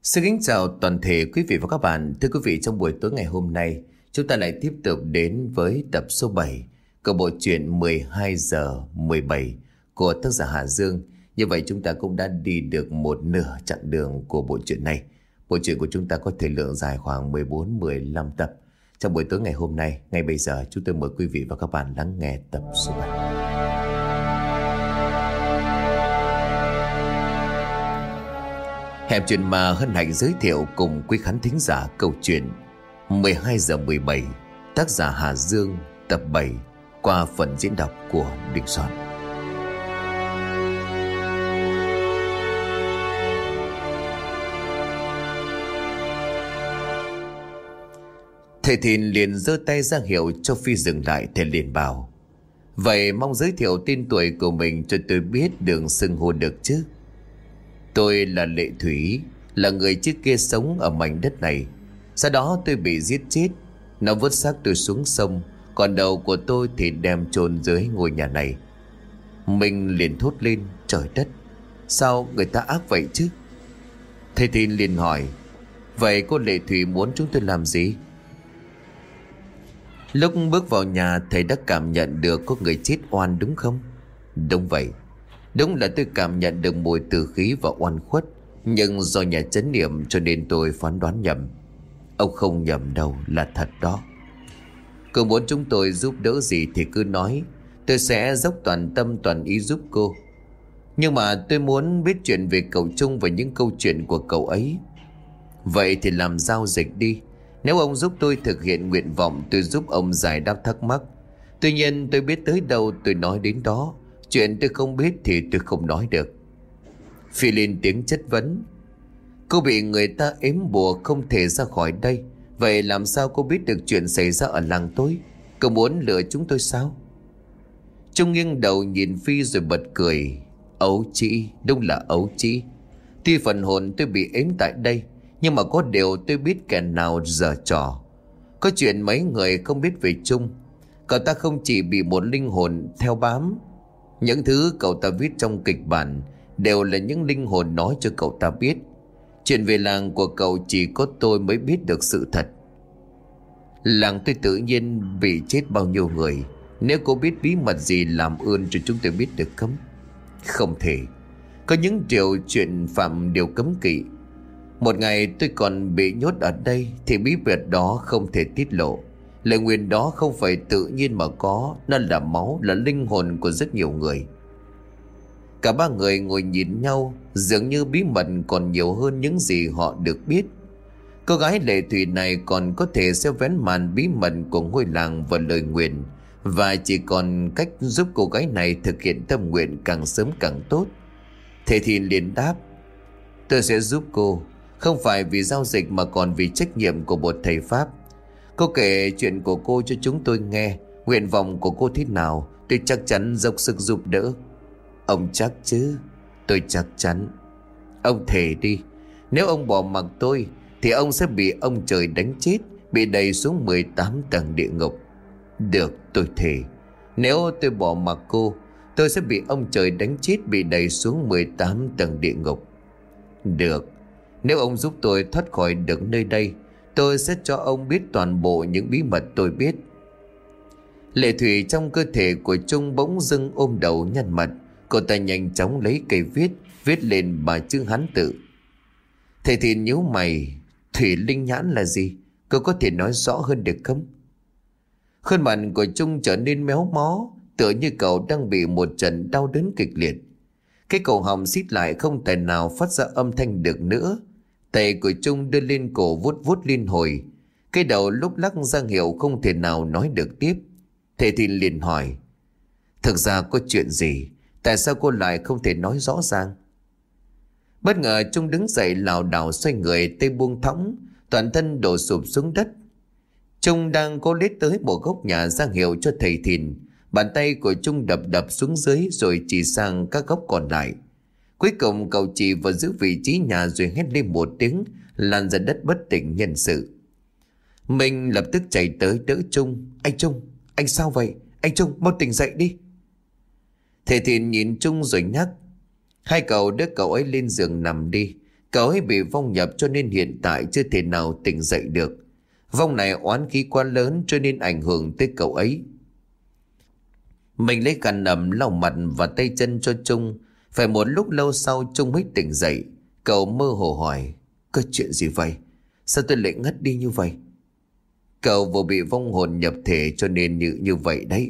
Xin kính chào toàn thể quý vị và các bạn. Thưa quý vị, trong buổi tối ngày hôm nay, chúng ta lại tiếp tục đến với tập số 7 của bộ truyện 12 giờ 17 của tác giả Hà Dương. Như vậy chúng ta cũng đã đi được một nửa chặng đường của bộ truyện này. Bộ truyện của chúng ta có thời lượng dài khoảng 14-15 tập. Trong buổi tối ngày hôm nay, ngay bây giờ chúng tôi mời quý vị và các bạn lắng nghe tập số 7. Hẻm Chuyện Ma hân hạnh giới thiệu cùng quý khán thính giả câu chuyện 12 giờ 17, tác giả Hà Dương, tập 7 qua phần diễn đọc của Đình Soạn. Thầy Thìn liền giơ tay ra hiệu cho Phi dừng lại. Thầy liền bảo: "Vậy mong giới thiệu tên tuổi của mình cho tôi biết đường xưng hô được chứ?" "Tôi là Lệ Thủy, là người trước kia sống ở mảnh đất này. Sau đó tôi bị giết chết. Nó vứt xác tôi xuống sông, còn đầu của tôi thì đem chôn dưới ngôi nhà này." Mình liền thốt lên: "Trời đất, sao người ta ác vậy chứ?" Thầy Thìn liền hỏi: "Vậy cô Lệ Thủy muốn chúng tôi làm gì?" Lúc bước vào nhà, thầy đã cảm nhận được có người chết oan đúng không? Đúng vậy. Đúng là tôi cảm nhận được mùi tử khí và oan khuất. Nhưng do nhà chánh niệm cho nên tôi phán đoán nhầm. Ông không nhầm đâu, là thật đó. Cô muốn chúng tôi giúp đỡ gì thì cứ nói, tôi sẽ dốc toàn tâm toàn ý giúp cô. Nhưng mà tôi muốn biết chuyện về cậu Trung và những câu chuyện của cậu ấy. Vậy thì làm giao dịch đi. Nếu ông giúp tôi thực hiện nguyện vọng, tôi giúp ông giải đáp thắc mắc. Tuy nhiên tôi biết tới đâu tôi nói đến đó. Chuyện tôi không biết thì tôi không nói được." Phi lên tiếng chất vấn: "Cô bị người ta ếm bùa không thể ra khỏi đây. Vậy làm sao cô biết được chuyện xảy ra ở làng tôi? Cô muốn lừa chúng tôi sao?" Trung nghiêng đầu nhìn Phi rồi bật cười: "Ấu trĩ, đúng là ấu trĩ. Tuy phần hồn tôi bị ếm tại đây, nhưng mà có điều tôi biết kẻ nào giở trò. Có chuyện mấy người không biết về Trung. Cậu ta không chỉ bị một linh hồn theo bám. Những thứ cậu ta viết trong kịch bản đều là những linh hồn nói cho cậu ta biết. Chuyện về làng của cậu chỉ có tôi mới biết được sự thật. Làng tôi tự nhiên bị chết bao nhiêu người. Nếu cô biết bí mật gì làm ơn cho chúng tôi biết được không?" "Không thể. Có những điều chuyện phạm điều cấm kỵ. Một ngày tôi còn bị nhốt ở đây thì bí mật đó không thể tiết lộ. Lời nguyền đó không phải tự nhiên mà có, nó là máu, là linh hồn của rất nhiều người." Cả ba người ngồi nhìn nhau, dường như bí mật còn nhiều hơn những gì họ được biết. Cô gái Lệ Thủy này còn có thể sẽ vén màn bí mật của ngôi làng và lời nguyền, và chỉ còn cách giúp cô gái này thực hiện tâm nguyện càng sớm càng tốt. Thế thì liền đáp: "Tôi sẽ giúp cô, không phải vì giao dịch mà còn vì trách nhiệm của một thầy Pháp. Cô kể chuyện của cô cho chúng tôi nghe. Nguyện vọng của cô thế nào, tôi chắc chắn dốc sức giúp đỡ." "Ông chắc chứ?" "Tôi chắc chắn." "Ông thề đi. Nếu ông bỏ mặc tôi thì ông sẽ bị ông trời đánh chết, bị đẩy xuống 18 tầng địa ngục." "Được, tôi thề. Nếu tôi bỏ mặc cô, tôi sẽ bị ông trời đánh chết, bị đẩy xuống 18 tầng địa ngục." "Được. Nếu ông giúp tôi thoát khỏi được nơi đây, tôi sẽ cho ông biết toàn bộ những bí mật tôi biết." Lệ Thủy trong cơ thể của Trung bỗng dưng ôm đầu nhăn mặt. Cô ta nhanh chóng lấy cây viết lên ba chữ Hán tự. Thầy thì nhíu mày: "Thủy linh nhãn là gì? Cô có thể nói rõ hơn được không?" Khuôn mặt của Trung trở nên méo mó, tựa như cậu đang bị một trận đau đớn kịch liệt. Cái cổ họng xít lại, không thể nào phát ra âm thanh được nữa. Tay của Trung đưa lên cổ vuốt vuốt liên hồi. Cái đầu lúc lắc ra hiệu không thể nào nói được tiếp. Thầy thì liền hỏi: "Thực ra có chuyện gì? Tại sao cô lại không thể nói rõ ràng?" Bất ngờ Trung đứng dậy lảo đảo xoay người, tay buông thõng, toàn thân đổ sụp xuống đất. Trung đang cố lết tới một góc nhà ra hiệu cho thầy Thìn. Bàn tay của Trung đập đập xuống dưới rồi chỉ sang các góc còn lại. Cuối cùng cậu chỉ vào giữ vị trí nhà rồi hét lên một tiếng, lăn ra đất bất tỉnh nhân sự. Mình lập tức chạy tới đỡ Trung. "Anh Trung, anh sao vậy? Anh Trung, mau tỉnh dậy đi." Thầy Thìn nhìn Trung rồi nhắc: "Hai cậu đỡ cậu ấy lên giường nằm đi. Cậu ấy bị vong nhập cho nên hiện tại chưa thể nào tỉnh dậy được. Vong này oán khí quá lớn cho nên ảnh hưởng tới cậu ấy. Mình lấy khăn ẩm lau mặt và tay chân cho Trung. Phải một lúc lâu sau Trung mới tỉnh dậy. Cậu mơ hồ hỏi: có chuyện gì vậy? Sao tôi lại ngất đi như vậy? Cậu vừa bị vong hồn nhập thể cho nên như vậy đấy.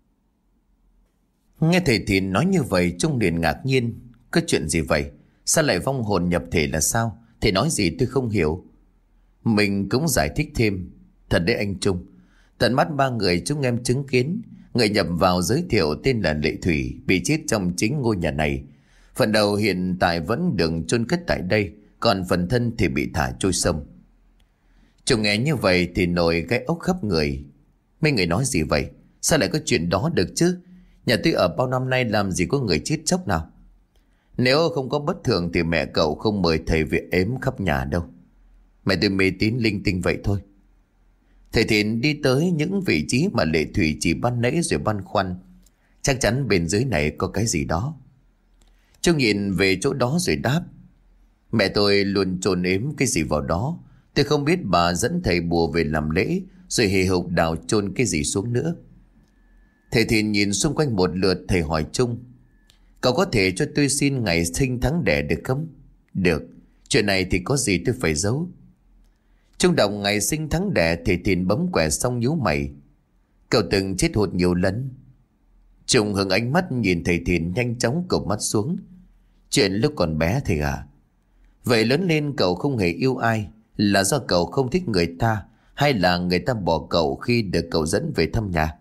Nghe thầy Thìn nói như vậy, Trung liền ngạc nhiên. Có chuyện gì vậy? Sao lại vong hồn nhập thể là sao? Thầy nói gì tôi không hiểu. Mình cũng giải thích thêm. Thật đấy anh Trung, tận mắt 3 người chúng em chứng kiến. Người nhập vào giới thiệu tên là Lệ Thủy, bị chết trong chính ngôi nhà này. Phần đầu hiện tại vẫn được chôn cất tại đây, còn phần thân thì bị thả trôi sông. Trung nghe như vậy thì nổi gai ốc khắp người. Mấy người nói gì vậy? Sao lại có chuyện đó được chứ? Nhà tôi ở bao năm nay làm gì có người chết chóc nào. Nếu không có bất thường thì mẹ cậu không mời thầy về ếm khắp nhà đâu. Mẹ tôi mê tín linh tinh vậy thôi. Thầy Thìn đi tới những vị trí mà Lệ Thủy chỉ ban nãy rồi băn khoăn. Chắc chắn bên dưới này có cái gì đó. Trung nhìn về chỗ đó rồi đáp: mẹ tôi luôn chôn ếm cái gì vào đó. Tôi không biết bà dẫn thầy bùa về làm lễ rồi hì hục đào chôn cái gì xuống nữa. Thầy Thìn nhìn xung quanh một lượt, thầy hỏi Trung: cậu có thể cho tôi xin ngày sinh tháng đẻ được không? Được. Chuyện này thì có gì tôi phải giấu? Trung đọc ngày sinh tháng đẻ. Thầy Thìn bấm quẻ xong nhíu mày: cậu từng chết hụt nhiều lần. Trung hướng ánh mắt nhìn thầy Thìn, nhanh chóng cụp mắt xuống. Chuyện lúc còn bé thầy à? Vậy lớn lên cậu không hề yêu ai, là do cậu không thích người ta, hay là người ta bỏ cậu khi được cậu dẫn về thăm nhà?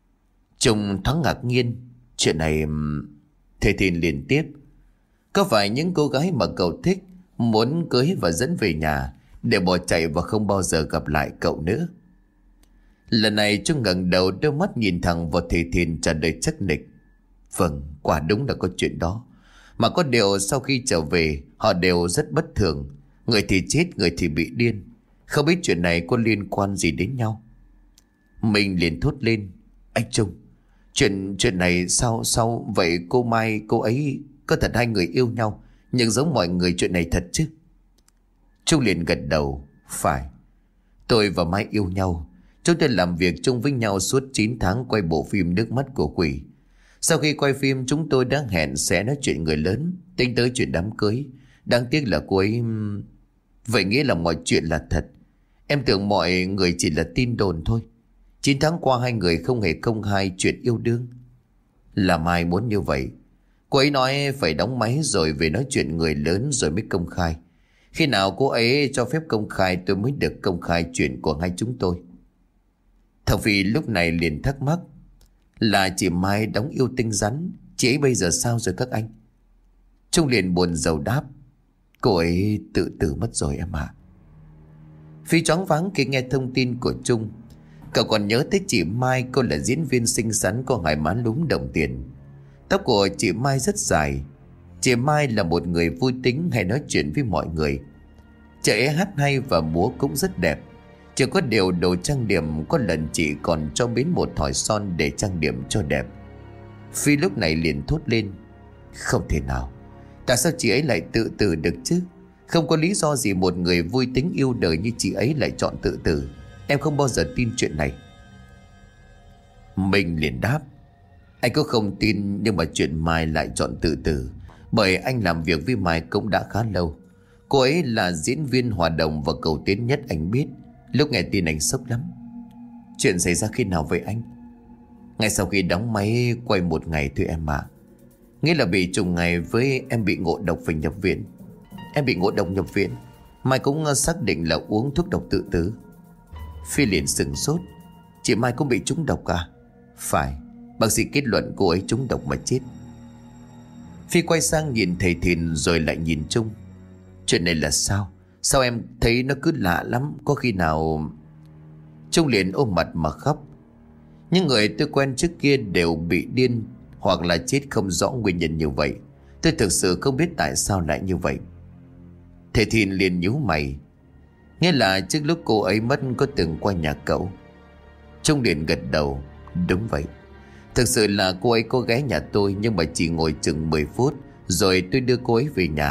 Trung thoáng ngạc nhiên. Chuyện này... Thầy Thìn liền tiếp: có phải những cô gái mà cậu thích muốn cưới và dẫn về nhà để bỏ chạy và không bao giờ gặp lại cậu nữa? Lần này Trung ngẩng đầu, đôi mắt nhìn thẳng vào thầy Thìn, trả lời chắc nịch: vâng, quả đúng là có chuyện đó. Mà có điều sau khi trở về họ đều rất bất thường. Người thì chết, người thì bị điên. Không biết chuyện này có liên quan gì đến nhau. Mình liền thốt lên: anh Trung, chuyện này sao vậy? Cô Mai cô ấy có thật hai người yêu nhau, nhưng giống mọi người chuyện này thật chứ? Trung liền gật đầu: phải, tôi và Mai yêu nhau. Chúng tôi làm việc chung với nhau suốt 9 tháng quay bộ phim Nước Mắt Của Quỷ. Sau khi quay phim chúng tôi đã hẹn sẽ nói chuyện người lớn, tính tới chuyện đám cưới. Đáng tiếc là cô ấy... Vậy nghĩa là mọi chuyện là thật. Em tưởng mọi người chỉ là tin đồn thôi. 9 tháng qua hai người không hề công khai chuyện yêu đương. Là Mai muốn như vậy. Cô ấy nói phải đóng máy rồi về nói chuyện người lớn rồi mới công khai. Khi nào cô ấy cho phép công khai tôi mới được công khai chuyện của hai chúng tôi. Thằng Phi lúc này liền thắc mắc: là chị Mai đóng yêu tinh rắn, chị ấy bây giờ sao rồi các anh? Trung liền buồn rầu đáp: cô ấy tự tử mất rồi em ạ. Phi choáng váng khi nghe thông tin của Trung. Cậu còn nhớ tới chị Mai, cô là diễn viên xinh xắn có hai má lúm đồng tiền. Tóc của chị Mai rất dài. Chị Mai là một người vui tính, hay nói chuyện với mọi người. Chị ấy hát hay và múa cũng rất đẹp. Chỉ có điều đồ trang điểm, có lần chị còn cho bến một thỏi son để trang điểm cho đẹp. Phi lúc này liền thốt lên: không thể nào. Tại sao chị ấy lại tự tử được chứ? Không có lý do gì một người vui tính yêu đời như chị ấy lại chọn tự tử. Em không bao giờ tin chuyện này. Mình liền đáp: anh có không tin, nhưng mà chuyện Mai lại chọn tự tử bởi anh làm việc với Mai cũng đã khá lâu. Cô ấy là diễn viên hòa đồng và cầu tiến nhất anh biết. Lúc nghe tin anh sốc lắm. Chuyện xảy ra khi nào vậy anh? Ngay sau khi đóng máy quay 1 ngày thôi em ạ. Nghĩa là bị trùng ngày với em bị ngộ độc phải nhập viện. Em bị ngộ độc nhập viện. Mai cũng xác định là uống thuốc độc tự tử. Phi liền sửng sốt: chị Mai cũng bị trúng độc à? Phải, bác sĩ kết luận cô ấy trúng độc mà chết. Phi quay sang nhìn thầy Thìn rồi lại nhìn Trung: chuyện này là sao? Sao em thấy nó cứ lạ lắm? Có khi nào... Trung liền ôm mặt mà khóc: những người tôi quen trước kia đều bị điên hoặc là chết không rõ nguyên nhân như vậy. Tôi thực sự không biết tại sao lại như vậy. Thầy Thìn liền nhíu mày: nghĩa là trước lúc cô ấy mất có từng qua nhà cậu? Trung liền gật đầu: đúng vậy. Thực sự là cô ấy có ghé nhà tôi, nhưng mà chỉ ngồi chừng 10 phút rồi tôi đưa cô ấy về nhà.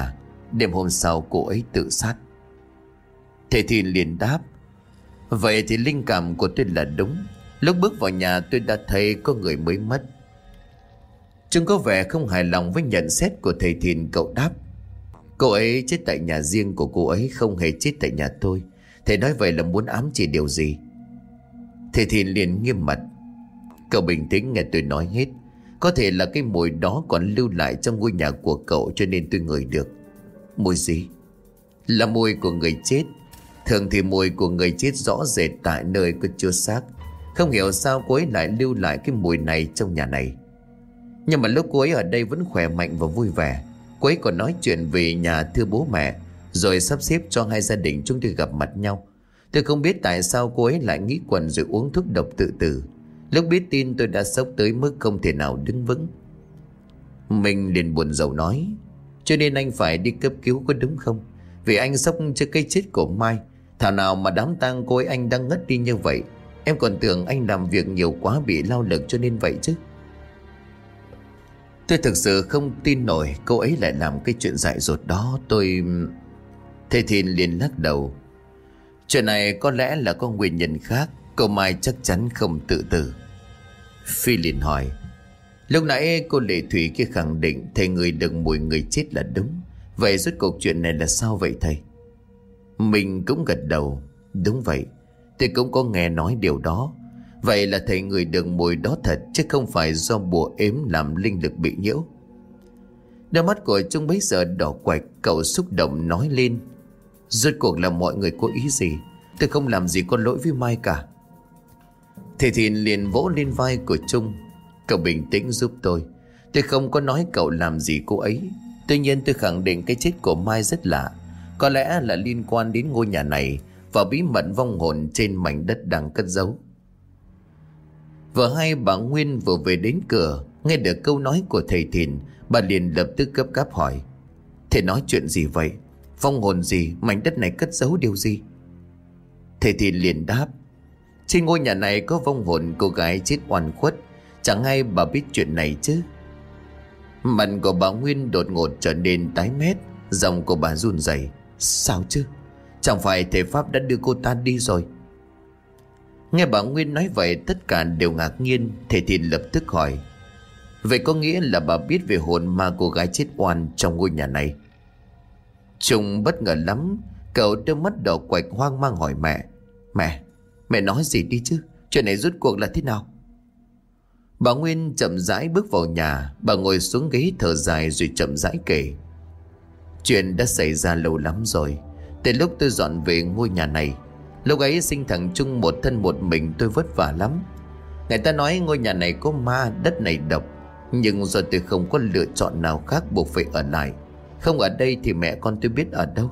đêm hôm sau cô ấy tự sát. Thầy Thìn liền đáp: vậy thì linh cảm của tôi là đúng. Lúc bước vào nhà tôi đã thấy có người mới mất. Trông có vẻ không hài lòng với nhận xét của thầy Thìn. Cậu đáp: cô ấy chết tại nhà riêng của cô ấy, không hề chết tại nhà tôi. Thầy nói vậy là muốn ám chỉ điều gì? Thầy Thìn liền nghiêm mặt: cậu bình tĩnh nghe tôi nói hết. Có thể là cái mùi đó còn lưu lại trong ngôi nhà của cậu, cho nên tôi ngửi được. Mùi gì? Là mùi của người chết. Thường thì mùi của người chết rõ rệt tại nơi có chứa xác. Không hiểu sao cô ấy lại lưu lại cái mùi này trong nhà này. Nhưng mà lúc cô ấy ở đây vẫn khỏe mạnh và vui vẻ. Cô ấy còn nói chuyện về nhà thưa bố mẹ, rồi sắp xếp cho hai gia đình chúng tôi gặp mặt nhau. Tôi không biết tại sao cô ấy lại nghĩ quẩn rồi uống thuốc độc tự tử. Lúc biết tin tôi đã sốc tới mức không thể nào đứng vững. Mình liền buồn rầu nói: cho nên anh phải đi cấp cứu có đúng không? Vì anh sốc trước cái chết của Mai. Thảo nào mà đám tang cô ấy anh đang ngất đi như vậy. Em còn tưởng anh làm việc nhiều quá bị lao lực cho nên vậy chứ. Tôi thực sự không tin nổi cô ấy lại làm cái chuyện dại dột đó. Thầy Thìn liền lắc đầu: chuyện này có lẽ là có nguyên nhân khác. Cô Mai chắc chắn không tự tử. Phi liền hỏi: lúc nãy cô Lệ Thủy kia khẳng định thầy ngửi được mùi người chết là đúng. Vậy rốt cuộc chuyện này là sao vậy thầy? Mình cũng gật đầu: đúng vậy, tôi cũng có nghe nói điều đó. Vậy là thầy ngửi được mùi đó thật, chứ không phải do bùa ếm làm linh lực bị nhiễu. Đôi mắt của Trung bấy giờ đỏ quạch. Cậu xúc động nói lên: rốt cuộc là mọi người có ý gì? Tôi không làm gì có lỗi với Mai cả. Thầy Thìn liền vỗ lên vai của Trung: cậu bình tĩnh giúp tôi. Tôi không có nói cậu làm gì cô ấy. Tuy nhiên tôi khẳng định cái chết của Mai rất lạ. Có lẽ là liên quan đến ngôi nhà này và bí mật vong hồn trên mảnh đất đang cất giấu. Vợ hai bà Nguyên vừa về đến cửa, nghe được câu nói của thầy Thìn, bà liền lập tức gấp gáp hỏi: thầy nói chuyện gì vậy? Vong hồn gì? Mảnh đất này cất giấu điều gì? Thầy Thìn liền đáp: trên ngôi nhà này có vong hồn cô gái chết oan khuất. Chẳng ai bà biết chuyện này chứ. Mặt của bà Nguyên đột ngột trở nên tái mét. Giọng của bà run rẩy: sao chứ? Chẳng phải thầy Pháp đã đưa cô ta đi rồi? Nghe bà Nguyên nói vậy, tất cả đều ngạc nhiên. Thầy Thìn lập tức hỏi: vậy có nghĩa là bà biết về hồn ma cô gái chết oan trong ngôi nhà này? Trung bất ngờ lắm. Cậu đôi mắt đỏ quạch hoang mang hỏi mẹ: Mẹ nói gì đi chứ? Chuyện này rốt cuộc là thế nào? Bà Nguyên chậm rãi bước vào nhà. Bà ngồi xuống ghế thở dài rồi chậm rãi kể: chuyện đã xảy ra lâu lắm rồi. Từ lúc tôi dọn về ngôi nhà này, lúc ấy sinh thằng Trung một thân một mình, tôi vất vả lắm. Người ta nói ngôi nhà này có ma, đất này độc. Nhưng do tôi không có lựa chọn nào khác, buộc phải ở lại. Không ở đây thì mẹ con tôi biết ở đâu.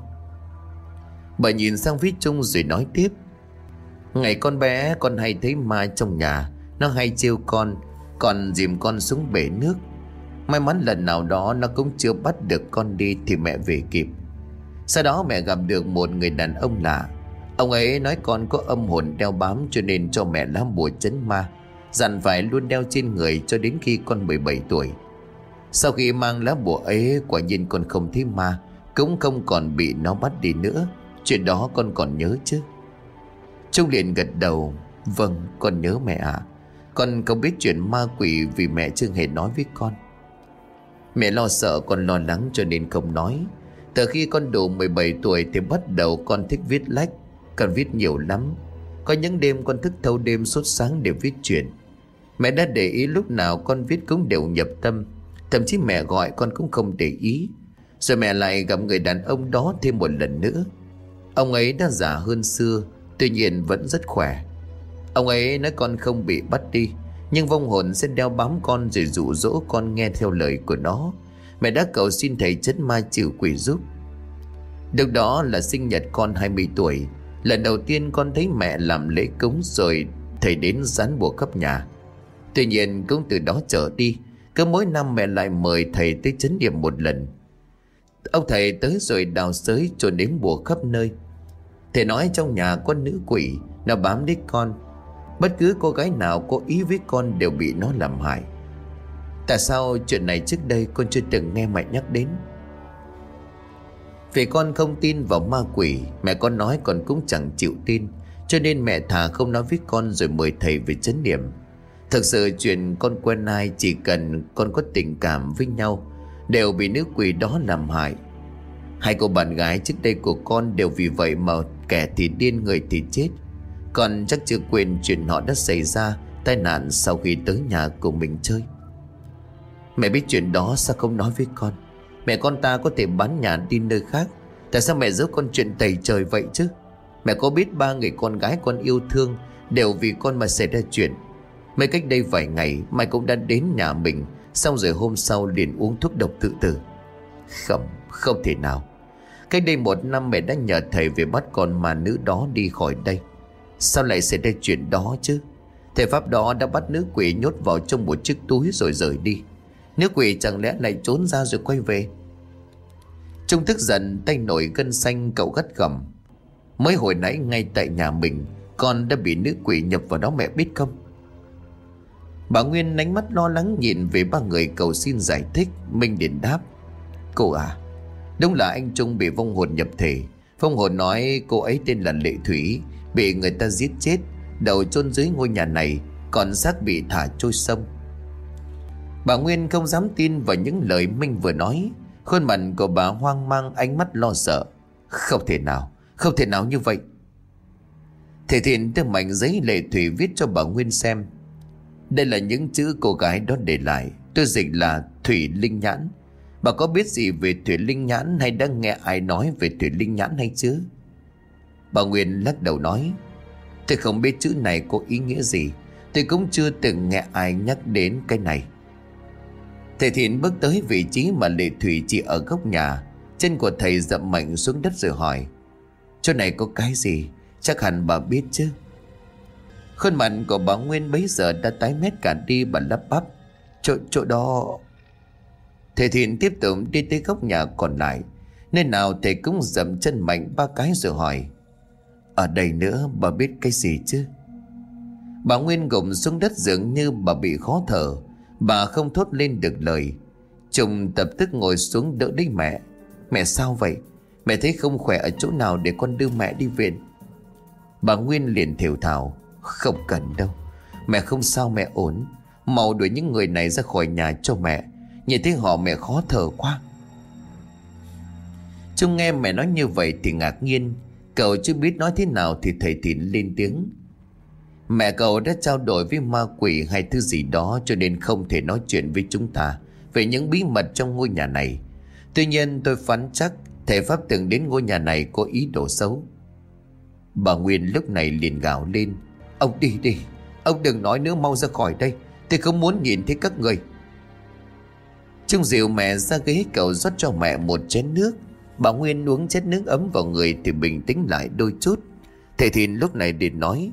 Bà nhìn sang phía Trung rồi nói tiếp: ngày con bé, con hay thấy ma trong nhà. Nó hay trêu con, còn dìm con xuống bể nước. May mắn lần nào đó nó cũng chưa bắt được con đi thì mẹ về kịp. Sau đó mẹ gặp được một người đàn ông lạ. Ông ấy nói con có âm hồn đeo bám, cho nên cho mẹ lá bùa trấn ma, dặn phải luôn đeo trên người cho đến khi con 17 tuổi. Sau khi mang lá bùa ấy, quả nhiên con không thấy ma, cũng không còn bị nó bắt đi nữa. Chuyện đó con còn nhớ chứ? Trung liền gật đầu: vâng, con nhớ mẹ ạ. Con không biết chuyện ma quỷ vì mẹ chưa hề nói với con. Mẹ lo sợ con lo lắng cho nên không nói. Từ khi con đủ 17 tuổi thì bắt đầu con thích viết lách. Con viết nhiều lắm. Có những đêm con thức thâu đêm suốt sáng để viết chuyện. Mẹ đã để ý lúc nào con viết cũng đều nhập tâm. Thậm chí mẹ gọi con cũng không để ý. Rồi mẹ lại gặp người đàn ông đó thêm một lần nữa. Ông ấy đã già hơn xưa, tuy nhiên vẫn rất khỏe. Ông ấy nói con không bị bắt đi, nhưng vong hồn sẽ đeo bám con rồi dụ dỗ con nghe theo lời của nó. Mẹ đã cầu xin thầy trấn ma trừ quỷ giúp. Lúc đó là sinh nhật con 20 tuổi. Lần đầu tiên con thấy mẹ làm lễ cúng, rồi thầy đến dán bùa khắp nhà. Tuy nhiên cũng từ đó trở đi, cứ mỗi năm mẹ lại mời thầy tới trấn yểm một lần. Ông thầy tới rồi đào xới cho nếm bùa khắp nơi. Thầy nói trong nhà có nữ quỷ, nó bám đến con. Bất cứ cô gái nào có ý với con đều bị nó làm hại. Tại sao chuyện này trước đây con chưa từng nghe mẹ nhắc đến? Vì con không tin vào ma quỷ, mẹ con nói con cũng chẳng chịu tin, cho nên mẹ thà không nói với con rồi mời thầy về chấn niệm. Thực sự chuyện con quen ai, chỉ cần con có tình cảm với nhau, đều bị nữ quỷ đó làm hại. Hai cô bạn gái trước đây của con đều vì vậy mà kẻ thì điên, người thì chết. Con chắc chưa quên chuyện họ đã xảy ra tai nạn sau khi tới nhà của mình chơi. Mẹ biết chuyện đó sao không nói với con? Mẹ con ta có thể bán nhà đi nơi khác, tại sao mẹ giấu con chuyện tày trời vậy chứ? Mẹ có biết 3 người con gái con yêu thương đều vì con mà xảy ra chuyện. Mấy cách đây vài ngày Mai cũng đã đến nhà mình, xong rồi hôm sau liền uống thuốc độc tự tử. Không thể nào. Cách đây 1 năm mẹ đã nhờ thầy về bắt con ma nữ đó đi khỏi đây. Sao lại xảy ra chuyện đó chứ? Thầy pháp đó đã bắt nữ quỷ nhốt vào trong một chiếc túi rồi rời đi. Nữ quỷ chẳng lẽ lại trốn ra rồi quay về? Trung tức giận, tay nổi gân xanh, cậu gắt gỏng. Mới hồi nãy ngay tại nhà mình, con đã bị nữ quỷ nhập vào đó, mẹ biết không? Bà Nguyên ánh mắt lo lắng nhìn về 3 người cầu xin giải thích. Minh liền đáp: Cô à, đúng là anh Trung bị vong hồn nhập thể. Vong hồn nói cô ấy tên là Lệ Thủy, bị người ta giết chết, đầu chôn dưới ngôi nhà này, còn xác bị thả trôi sông. Bà Nguyên không dám tin vào những lời Minh vừa nói. Khuôn mặt của bà hoang mang, ánh mắt lo sợ. Không thể nào như vậy. Thầy Thiện đưa mảnh giấy Lệ Thủy viết cho bà Nguyên xem. Đây là những chữ cô gái đó để lại, tôi dịch là Thủy Linh Nhãn. Bà có biết gì về Thủy Linh Nhãn, hay đã nghe ai nói về Thủy Linh Nhãn hay chưa? Bà Nguyên lắc đầu nói: Tôi không biết chữ này có ý nghĩa gì, tôi cũng chưa từng nghe ai nhắc đến cái này. Thầy Thiện bước tới vị trí mà Lệ Thủy chỉ ở góc nhà. Chân của thầy dậm mạnh xuống đất rồi hỏi: Chỗ này có cái gì? Chắc hẳn bà biết chứ? Khuôn mặt của bà Nguyên bấy giờ đã tái mét cả đi, bà lắp bắp: Chỗ đó. Thầy Thiện tiếp tục đi tới góc nhà còn lại. Nơi nào thầy cũng dậm chân mạnh 3 cái rồi hỏi: Ở đây nữa, bà biết cái gì chứ? Bà Nguyên gục xuống đất dường như bà bị khó thở. Bà không thốt lên được lời. Trung tập tức ngồi xuống đỡ lấy mẹ. Mẹ sao vậy? Mẹ thấy không khỏe ở chỗ nào để con đưa mẹ đi viện? Bà Nguyên liền thều thào: Không cần đâu, mẹ không sao, mẹ ổn. Mau đuổi những người này ra khỏi nhà cho mẹ, nhìn thấy họ mẹ khó thở quá. Trung nghe mẹ nói như vậy thì ngạc nhiên. Cậu chưa biết nói thế nào thì thầy Thìn lên tiếng: Mẹ cậu đã trao đổi với ma quỷ hay thứ gì đó, cho nên không thể nói chuyện với chúng ta về những bí mật trong ngôi nhà này. Tuy nhiên tôi phán chắc thầy pháp từng đến ngôi nhà này có ý đồ xấu. Bà Nguyên lúc này liền gào lên: Ông đi đi, ông đừng nói nữa, mau ra khỏi đây, tôi không muốn nhìn thấy các người. Trung dìu mẹ ra ghế, cậu rót cho mẹ một chén nước. Bà Nguyên uống chén nước ấm vào người thì bình tĩnh lại đôi chút. Thầy Thìn lúc này liền nói: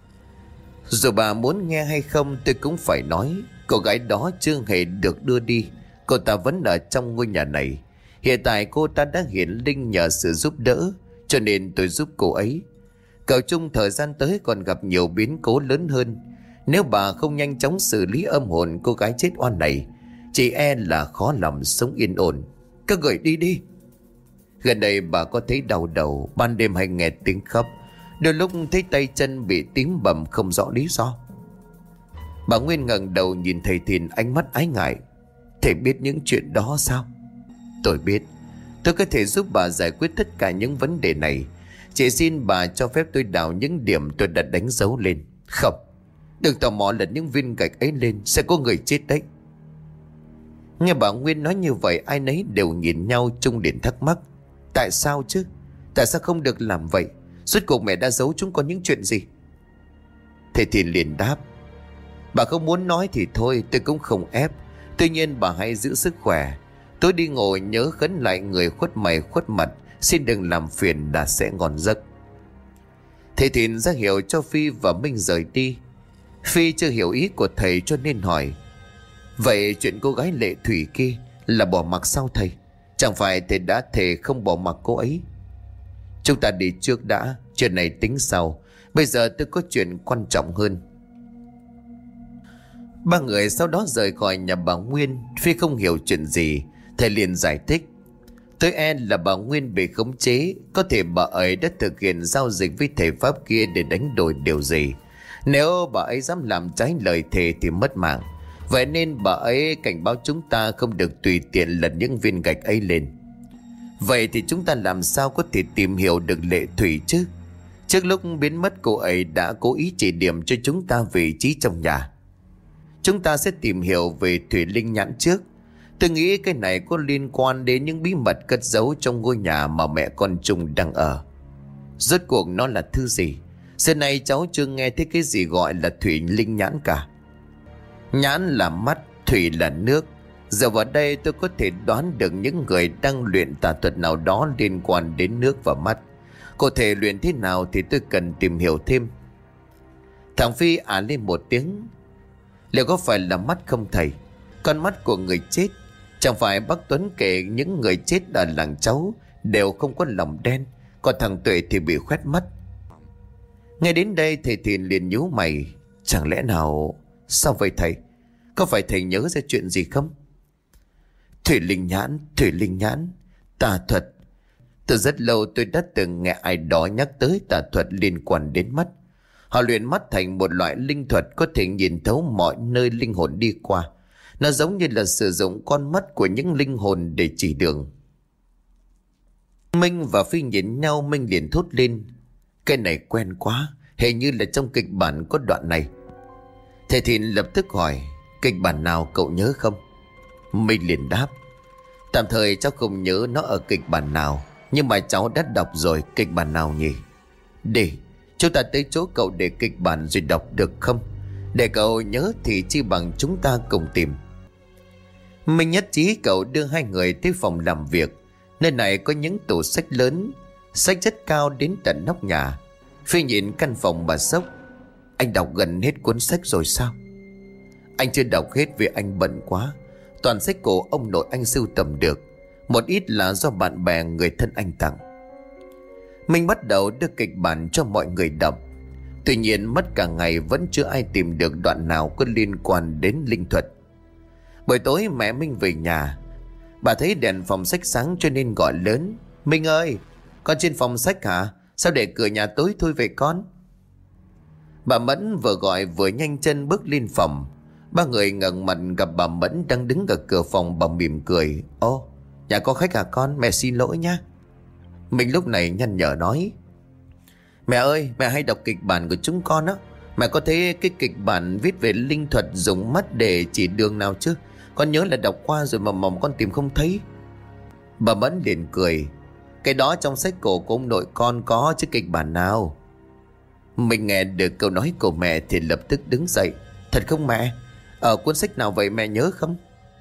Dù bà muốn nghe hay không tôi cũng phải nói. Cô gái đó chưa hề được đưa đi, cô ta vẫn ở trong ngôi nhà này. Hiện tại cô ta đã hiển linh nhờ sự giúp đỡ, cho nên tôi giúp cô ấy. Cậu Trung thời gian tới còn gặp nhiều biến cố lớn hơn. Nếu bà không nhanh chóng xử lý âm hồn cô gái chết oan này, chỉ e là khó lòng sống yên ổn. Các người đi đi. Gần đây bà có thấy đau đầu, ban đêm hay nghe tiếng khóc, đôi lúc thấy tay chân bị tím bầm không rõ lý do. Bà Nguyên ngẩng đầu nhìn thầy Thìn, ánh mắt ái ngại: Thầy biết những chuyện đó sao? Tôi biết. Tôi có thể giúp bà giải quyết tất cả những vấn đề này. Chỉ xin bà cho phép tôi đào những điểm tôi đã đánh dấu lên. Không, đừng tò mò lật những viên gạch ấy lên, sẽ có người chết đấy. Nghe bà Nguyên nói như vậy, ai nấy đều nhìn nhau. Trung liền thắc mắc: Tại sao chứ? Tại sao không được làm vậy? Suốt cuộc mẹ đã giấu chúng con những chuyện gì? Thầy Thìn liền đáp: Bà không muốn nói thì thôi, tôi cũng không ép. Tuy nhiên bà hãy giữ sức khỏe. Tôi đi ngồi nhớ khấn lại người khuất mày khuất mặt, xin đừng làm phiền là sẽ ngon giấc. Thầy Thìn ra hiệu cho Phi và Minh rời đi. Phi chưa hiểu ý của thầy cho nên hỏi: Vậy chuyện cô gái Lệ Thủy kia là bỏ mặc sao thầy? Chẳng phải thầy đã thề không bỏ mặc cô ấy? Chúng ta đi trước đã, chuyện này tính sau. Bây giờ tôi có chuyện quan trọng hơn. 3 người sau đó rời khỏi nhà bà Nguyên. Phi không hiểu chuyện gì. Thầy liền giải thích: Tôi e là bà Nguyên bị khống chế. Có thể bà ấy đã thực hiện giao dịch với thầy Pháp kia để đánh đổi điều gì. Nếu bà ấy dám làm trái lời thề thì mất mạng. Vậy nên bà ấy cảnh báo chúng ta không được tùy tiện lật những viên gạch ấy lên. Vậy thì chúng ta làm sao có thể tìm hiểu được Lệ Thủy chứ? Trước lúc biến mất, cô ấy đã cố ý chỉ điểm cho chúng ta vị trí trong nhà. Chúng ta sẽ tìm hiểu về Thủy Linh Nhãn trước. Tôi nghĩ cái này có liên quan đến những bí mật cất giấu trong ngôi nhà mà mẹ con Trung đang ở. Rốt cuộc nó là thứ gì? Xưa nay cháu chưa nghe thấy cái gì gọi là Thủy Linh Nhãn cả. Nhãn là mắt, thủy là nước. Giờ vào đây tôi có thể đoán được những người đang luyện tà thuật nào đó liên quan đến nước và mắt. Cụ thể luyện thế nào thì tôi cần tìm hiểu thêm. Thằng Phi lên một tiếng. Liệu có phải là mắt không thầy? Con mắt của người chết. Chẳng phải bác Tuấn kể những người chết ở làng cháu đều không có lòng đen, còn thằng Tuệ thì bị khoét mắt. Nghe đến đây thầy Thìn liền nhíu mày. Chẳng lẽ nào... Sao vậy thầy? Có phải thầy nhớ ra chuyện gì không? Thủy Linh Nhãn, tà thuật. Từ rất lâu tôi đã từng nghe ai đó nhắc tới tà thuật liên quan đến mắt. Họ luyện mắt thành một loại linh thuật có thể nhìn thấu mọi nơi linh hồn đi qua. Nó giống như là sử dụng con mắt của những linh hồn để chỉ đường. Minh và Phi nhìn nhau. Minh liền thốt lên. Cái này quen quá, hình như là trong kịch bản có đoạn này. Thầy Thìn lập tức hỏi. Kịch bản nào cậu nhớ không? Minh liền đáp. Tạm thời cháu không nhớ nó ở kịch bản nào, nhưng mà cháu đã đọc rồi. Kịch bản nào nhỉ? Để chúng ta tới chỗ cậu để kịch bản rồi đọc được không? Để cậu nhớ thì chi bằng chúng ta cùng tìm. Minh nhất trí cậu đưa hai người tới phòng làm việc. Nơi này có những tủ sách lớn, sách rất cao đến tận nóc nhà. Phi nhìn căn phòng bà sốc. Anh đọc gần hết cuốn sách rồi sao? Anh chưa đọc hết vì anh bận quá. Toàn sách cổ ông nội anh sưu tầm được, một ít là do bạn bè người thân anh tặng. Minh bắt đầu đưa kịch bản cho mọi người đọc. Tuy nhiên mất cả ngày vẫn chưa ai tìm được đoạn nào có liên quan đến linh thuật. Buổi tối mẹ Minh về nhà. Bà thấy đèn phòng sách sáng cho nên gọi lớn. Minh ơi, con trên phòng sách hả? Sao để cửa nhà tối thui vậy con? Bà Mẫn vừa gọi vừa nhanh chân bước lên phòng. Ba người ngẩng mặt gặp bà Mẫn đang đứng ở cửa phòng. Bà mỉm cười. Ô, nhà có khách à con? Mẹ xin lỗi nhá. Mình lúc này nhăn nhở nói. Mẹ ơi, mẹ hay đọc kịch bản của chúng con á. Mẹ có thấy cái kịch bản viết về linh thuật dùng mắt để chỉ đường nào chứ? Con nhớ là đọc qua rồi mà mỏng con tìm không thấy. Bà Mẫn liền cười. Cái đó trong sách cổ của ông nội con có chứ kịch bản nào. Mình nghe được câu nói của mẹ thì lập tức đứng dậy. Thật không mẹ? Ở cuốn sách nào vậy mẹ nhớ không?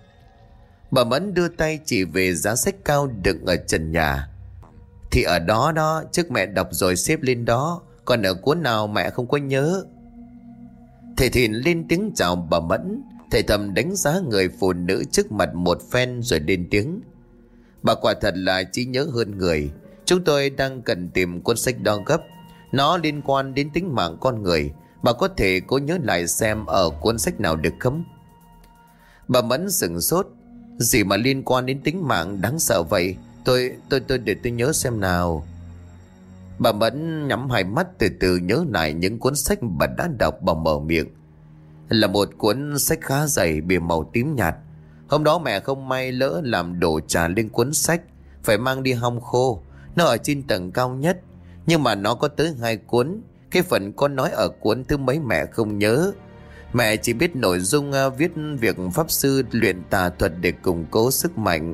Bà Mẫn đưa tay chỉ về giá sách cao đựng ở trần nhà. Thì ở đó đó, trước mẹ đọc rồi xếp lên đó. Còn ở cuốn nào mẹ không có nhớ. Thầy Thìn lên tiếng chào bà Mẫn. Thầy thầm đánh giá người phụ nữ trước mặt một phen rồi lên tiếng. Bà quả thật là trí nhớ hơn người. Chúng tôi đang cần tìm cuốn sách đó gấp. Nó liên quan đến tính mạng con người. Bà có thể cố nhớ lại xem ở cuốn sách nào được không? Bà Mẫn sửng sốt. Gì mà liên quan đến tính mạng đáng sợ vậy? Tôi để tôi nhớ xem nào. Bà Mẫn nhắm hai mắt từ từ nhớ lại những cuốn sách bà đã đọc. Bà mở miệng. Là một cuốn sách khá dày, bìa màu tím nhạt. Hôm đó mẹ không may lỡ làm đổ trà lên cuốn sách, phải mang đi hong khô. Nó ở trên tầng cao nhất, nhưng mà nó có tới 2 cuốn. Cái phần con nói ở cuốn thứ mấy mẹ không nhớ. Mẹ chỉ biết nội dung viết việc pháp sư luyện tà thuật để củng cố sức mạnh.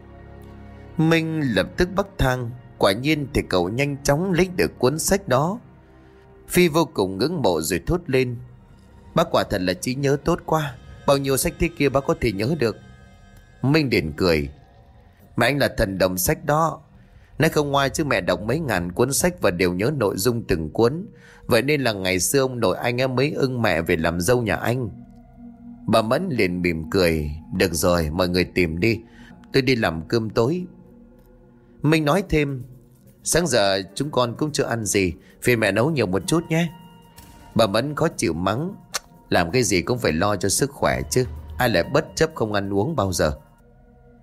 Minh lập tức bắt thang. Quả nhiên thì cậu nhanh chóng lấy được cuốn sách đó. Phi vô cùng ngưỡng mộ rồi thốt lên. Bác quả thật là trí nhớ tốt quá. Bao nhiêu sách thế kia bác có thể nhớ được? Minh liền cười. Mà anh là thần đồng sách đó. Nói không ngoa chứ mẹ đọc mấy ngàn cuốn sách và đều nhớ nội dung từng cuốn. Vậy nên là ngày xưa ông nội anh mới ưng mẹ về làm dâu nhà anh. Bà Mẫn liền mỉm cười. Được rồi, mọi người tìm đi, tôi đi làm cơm tối. Minh nói thêm. Sáng giờ chúng con cũng chưa ăn gì, phiền mẹ nấu nhiều một chút nhé. Bà Mẫn khó chịu mắng. Làm cái gì cũng phải lo cho sức khỏe chứ. Ai lại bất chấp không ăn uống bao giờ.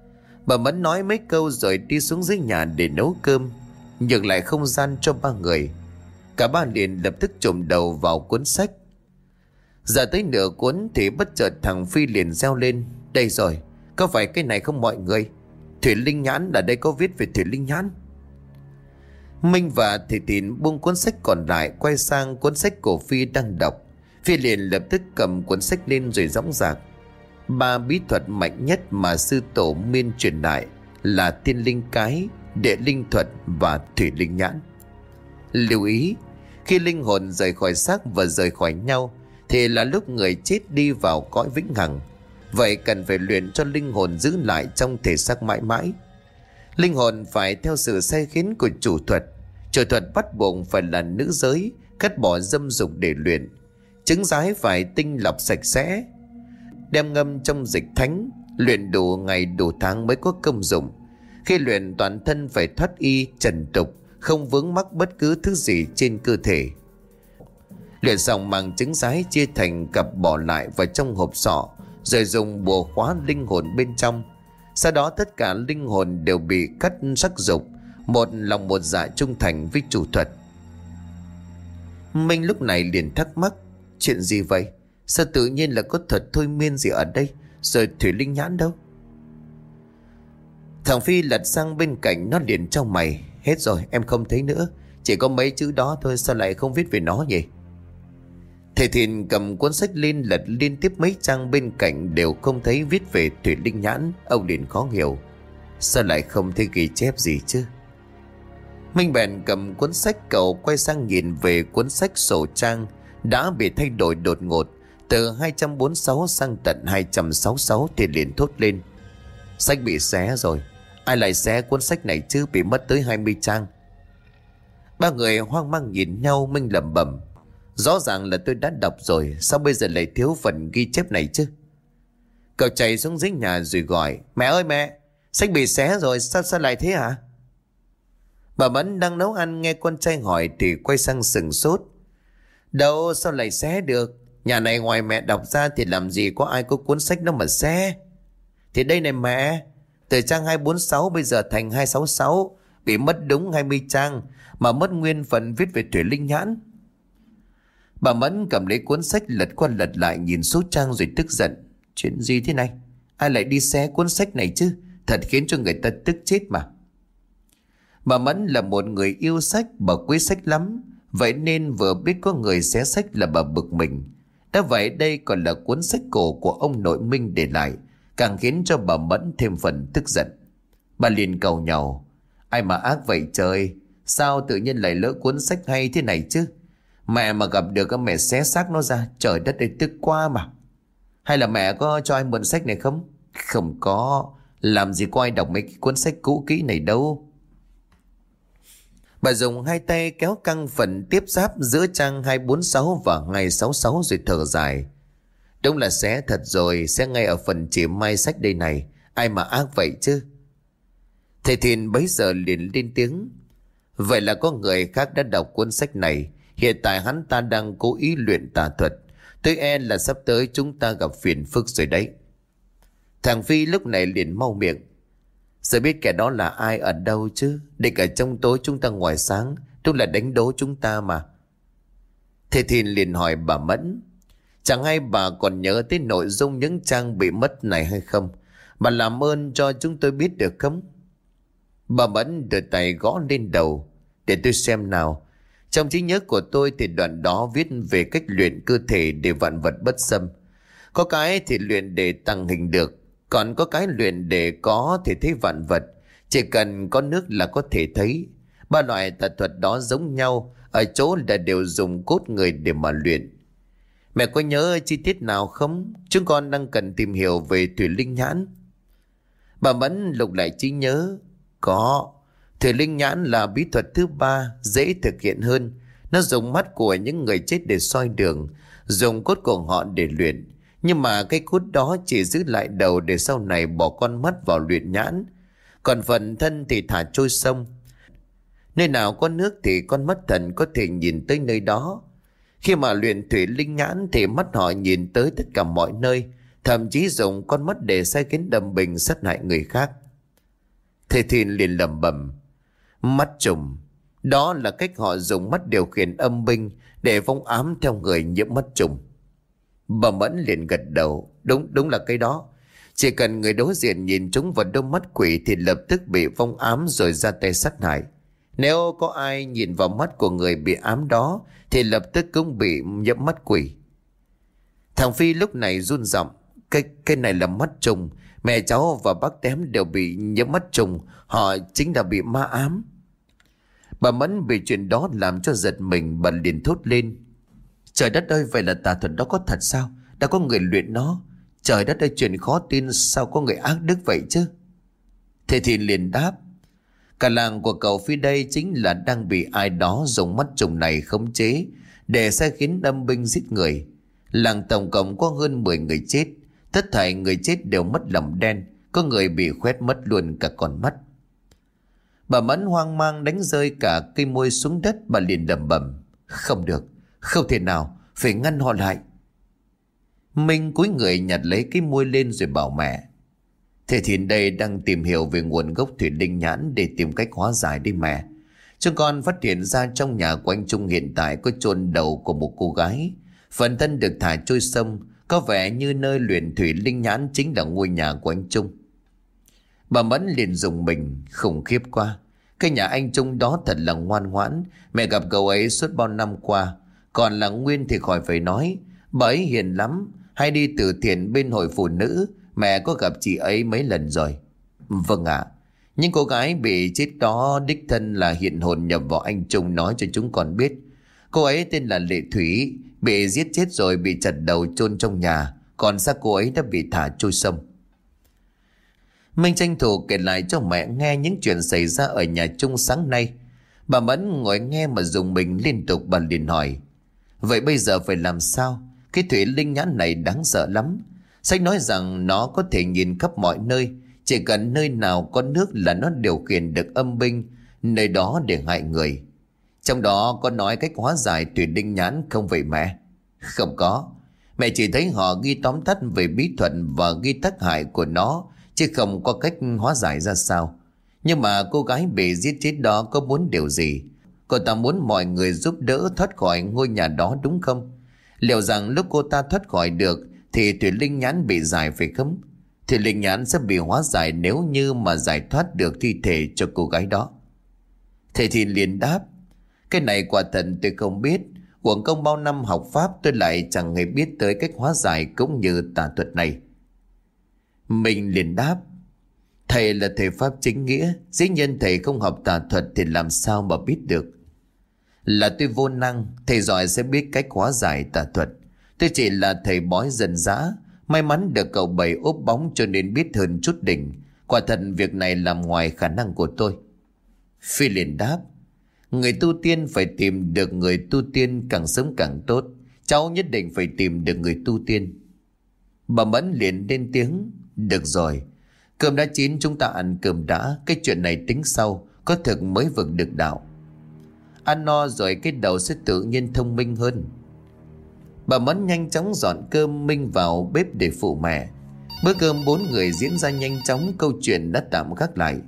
Bà Mẫn nói mấy câu rồi đi xuống dưới nhà để nấu cơm, nhường lại không gian cho ba người. Cả ba liền lập tức chồm đầu vào cuốn sách. Giờ tới nửa cuốn thì bất chợt thằng Phi liền reo lên: Đây rồi, có phải cái này không mọi người? Thủy Linh Nhãn, ở đây có viết về Thủy Linh Nhãn. Minh và Thầy Tín buông cuốn sách còn lại, quay sang cuốn sách của Phi đang đọc. Phi liền lập tức cầm cuốn sách lên rồi dõng dạc: Ba bí thuật mạnh nhất mà sư tổ Miên truyền lại là Tiên Linh Cái, Địa Linh Thuật và Thủy Linh Nhãn. Lưu ý, khi linh hồn rời khỏi xác và rời khỏi nhau thì là lúc người chết đi vào cõi vĩnh hằng. Vậy cần phải luyện cho linh hồn giữ lại trong thể xác mãi mãi. Linh hồn phải theo sự sai khiến của chủ thuật. Chủ thuật bắt buộc phải là nữ giới, cắt bỏ dâm dục để luyện. Trứng rái phải tinh lọc sạch sẽ, đem ngâm trong dịch thánh, luyện đủ ngày đủ tháng mới có công dụng. Khi luyện, toàn thân phải thoát y trần tục, không vướng mắc bất cứ thứ gì trên cơ thể. Luyện xong mang trứng rái chia thành cặp bỏ lại vào trong hộp sọ, rồi dùng bùa khóa linh hồn bên trong. Sau đó tất cả linh hồn đều bị cắt sắc dục, một lòng một dạ trung thành với chủ thuật. Minh lúc này liền thắc mắc: Chuyện gì vậy? Sao tự nhiên là có thuật thôi miên gì ở đây? Rồi Thủy Linh Nhãn đâu? Thằng Phi lật sang bên cạnh, nó liền trao mày: Hết rồi, em không thấy nữa. Chỉ có mấy chữ đó thôi, sao lại không viết về nó nhỉ? Thầy Thìn cầm cuốn sách lên lật liên tiếp mấy trang bên cạnh đều không thấy viết về Thủy Linh Nhãn. Ông liền khó hiểu: Sao lại không thấy ghi chép gì chứ? Minh bèn cầm cuốn sách, cậu quay sang nhìn về cuốn sách sổ trang đã bị thay đổi đột ngột từ 246 sang tận 266 thì liền thốt lên: Sách bị xé rồi. Ai lại xé cuốn sách này chứ? Bị mất tới 20 trang. Ba người hoang mang nhìn nhau. Minh lẩm bẩm: Rõ ràng là tôi đã đọc rồi, sao bây giờ lại thiếu phần ghi chép này chứ? Cậu chạy xuống dưới nhà rồi gọi: Mẹ ơi mẹ, sách bị xé rồi, sao lại thế hả? Bà Mẫn đang nấu ăn nghe con trai hỏi thì quay sang sừng sốt: Đâu, sao lại xé được? Nhà này ngoài mẹ đọc ra thì làm gì có ai có cuốn sách đó mà xé. Thì đây này mẹ, từ trang 246 bây giờ thành 266, bị mất đúng 20 trang, mà mất nguyên phần viết về Thủy Linh Nhãn. Bà Mẫn cầm lấy cuốn sách lật qua lật lại nhìn số trang rồi tức giận: Chuyện gì thế này? Ai lại đi xé cuốn sách này chứ? Thật khiến cho người ta tức chết mà. Bà Mẫn là một người yêu sách, bà quý sách lắm. Vậy nên vừa biết có người xé sách là bà bực mình. Đã vậy đây còn là cuốn sách cổ của ông nội Minh để lại, càng khiến cho bà Mẫn thêm phần tức giận. Bà liền cầu nhau: Ai mà ác vậy trời? Sao tự nhiên lại lỡ cuốn sách hay thế này chứ? Mẹ mà gặp được mẹ xé xác nó ra, trời đất ơi, tức quá mà. Hay là mẹ có cho anh mượn sách này không? Không có, làm gì có ai đọc mấy cái cuốn sách cũ kỹ này đâu. Bà dùng hai tay kéo căng phần tiếp giáp giữa trang 246 và 266 rồi thở dài: Đúng là xé thật rồi, xé ngay ở phần chỉ may sách đây này. Ai mà ác vậy chứ? Thầy Thìn bấy giờ liền lên tiếng: Vậy là có người khác đã đọc cuốn sách này. Hiện tại hắn ta đang cố ý luyện tà thuật. Tôi e là sắp tới chúng ta gặp phiền phức rồi đấy. Thằng Phi lúc này liền mau miệng: Giờ biết kẻ đó là ai ở đâu chứ? Địch ở trong tối, chúng ta ngoài sáng, đúng là đánh đố chúng ta mà. Thầy Thìn liền hỏi bà Mẫn: Chẳng hay bà còn nhớ tới nội dung những trang bị mất này hay không? Bà làm ơn cho chúng tôi biết được không? Bà Mẫn đưa tay gõ lên đầu: Để tôi xem nào. Trong trí nhớ của tôi thì đoạn đó viết về cách luyện cơ thể để vạn vật bất xâm. Có cái thì luyện để tăng hình được, còn có cái luyện để có thể thấy vạn vật. Chỉ cần có nước là có thể thấy. Ba loại tà thuật đó giống nhau ở chỗ là đều dùng cốt người để mà luyện. Mẹ có nhớ chi tiết nào không? Chúng con đang cần tìm hiểu về Thủy Linh Nhãn. Bà Mẫn lục lại trí nhớ. Có. Thủy Linh Nhãn là bí thuật thứ 3, dễ thực hiện hơn. Nó dùng mắt của những người chết để soi đường, dùng cốt của họ để luyện. Nhưng mà cái cốt đó chỉ giữ lại đầu để sau này bỏ con mắt vào luyện nhãn. Còn phần thân thì thả trôi sông. Nơi nào có nước thì con mắt thần có thể nhìn tới nơi đó. Khi mà luyện Thủy Linh Nhãn thì mắt họ nhìn tới tất cả mọi nơi, thậm chí dùng con mắt để sai khiến đầm bình sát hại người khác. Thầy Thìn liền lẩm bẩm: mắt trùng. Đó là cách họ dùng mắt điều khiển âm binh để vong ám theo người nhiễm mắt trùng. Bà Mẫn liền gật đầu: Đúng là cái đó. Chỉ cần người đối diện nhìn chúng vào đôi mắt quỷ thì lập tức bị vong ám rồi ra tay sát hại. Nếu có ai nhìn vào mắt của người bị ám đó thì lập tức cũng bị nhiễm mắt quỷ. Thằng Phi lúc này run giọng: Cái này là mắt trùng. Mẹ cháu và bác Tém đều bị nhiễm mắt trùng. Họ chính là bị ma ám. Bà Mẫn bị chuyện đó làm cho giật mình. Bà liền thốt lên: Trời đất ơi, vậy là tà thuật đó có thật sao? Đã có người luyện nó. Trời đất ơi, chuyện khó tin, sao có người ác đức vậy chứ? Thầy Thìn liền đáp: Cả làng của cậu Phi đây chính là đang bị ai đó dùng mắt trùng này khống chế để sai khiến âm binh giết người. Làng tổng cộng có hơn 10 người chết. Tất thảy người chết đều mất lòng đen. Có người bị khoét mất luôn cả con mắt. Bà Mẫn hoang mang đánh rơi cả cây môi xuống đất. Bà liền lẩm bẩm: Không được, không thể nào, phải ngăn họ lại. Minh cúi người nhặt lấy cái muôi lên rồi bảo mẹ: Thầy Thìn đây đang tìm hiểu về nguồn gốc thủy linh nhãn để tìm cách hóa giải đi mẹ. Chúng con phát hiện ra trong nhà của anh Trung hiện tại có chôn đầu của một cô gái. Phần thân được thả trôi sông. Có vẻ như nơi luyện thủy linh nhãn chính là ngôi nhà của anh Trung. Bà Mẫn liền dùng mình: Khủng khiếp quá. Cái nhà anh Trung đó thật là ngoan ngoãn. Mẹ gặp cậu ấy suốt bao năm qua. Còn là Nguyên thì khỏi phải nói. Bà ấy hiền lắm. Hay đi từ thiện bên hội phụ nữ. Mẹ có gặp chị ấy mấy lần rồi. Vâng ạ. Nhưng cô gái bị chết đó đích thân là hiện hồn nhập vào anh Trung nói cho chúng con biết. Cô ấy tên là Lệ Thủy. Bị giết chết rồi bị chặt đầu chôn trong nhà. Còn xác cô ấy đã bị thả trôi sông. Minh tranh thủ kể lại cho mẹ nghe những chuyện xảy ra ở nhà Trung sáng nay. Bà Mẫn ngồi nghe mà dùng mình liên tục. Bà liền hỏi: Vậy bây giờ phải làm sao? Cái thủy linh nhãn này đáng sợ lắm. Sách nói rằng nó có thể nhìn khắp mọi nơi. Chỉ cần nơi nào có nước là nó điều khiển được âm binh nơi đó để hại người. Trong đó có nói cách hóa giải thủy linh nhãn không vậy mẹ? Không có. Mẹ chỉ thấy họ ghi tóm tắt về bí thuật và ghi tác hại của nó, chứ không có cách hóa giải ra sao. Nhưng mà cô gái bị giết chết đó có muốn điều gì? Cô ta muốn mọi người giúp đỡ thoát khỏi ngôi nhà đó đúng không? Liệu rằng lúc cô ta thoát khỏi được thì thủy linh nhãn bị giải phải không? Thủy linh nhãn sẽ bị hóa giải nếu như mà giải thoát được thi thể cho cô gái đó. Thầy Thìn liền đáp: Cái này quả thật tôi không biết. Uổng công bao năm học pháp tôi lại chẳng hề biết tới cách hóa giải cũng như tà thuật này. Mình liền đáp: Thầy là thầy pháp chính nghĩa. Dĩ nhiên thầy không học tà thuật thì làm sao mà biết được. Là tôi vô năng. Thầy giỏi sẽ biết cách hóa giải tà thuật. Tôi chỉ là thầy bói dân dã. May mắn được cậu Bảy úp bóng cho nên biết hơn chút đỉnh. Quả thật việc này làm ngoài khả năng của tôi. Phi liền đáp: Người tu tiên phải tìm được người tu tiên, càng sớm càng tốt. Cháu nhất định phải tìm được người tu tiên. Bà Mẫn liền lên tiếng: Được rồi, cơm đã chín chúng ta ăn cơm đã. Cái chuyện này tính sau. Có thực mới vực được đạo. Ăn no rồi cái đầu sẽ tự nhiên thông minh hơn. Bà Mẫn nhanh chóng dọn cơm. Minh vào bếp để phụ mẹ. Bữa cơm 4 người diễn ra nhanh chóng. Câu chuyện đã tạm gác lại.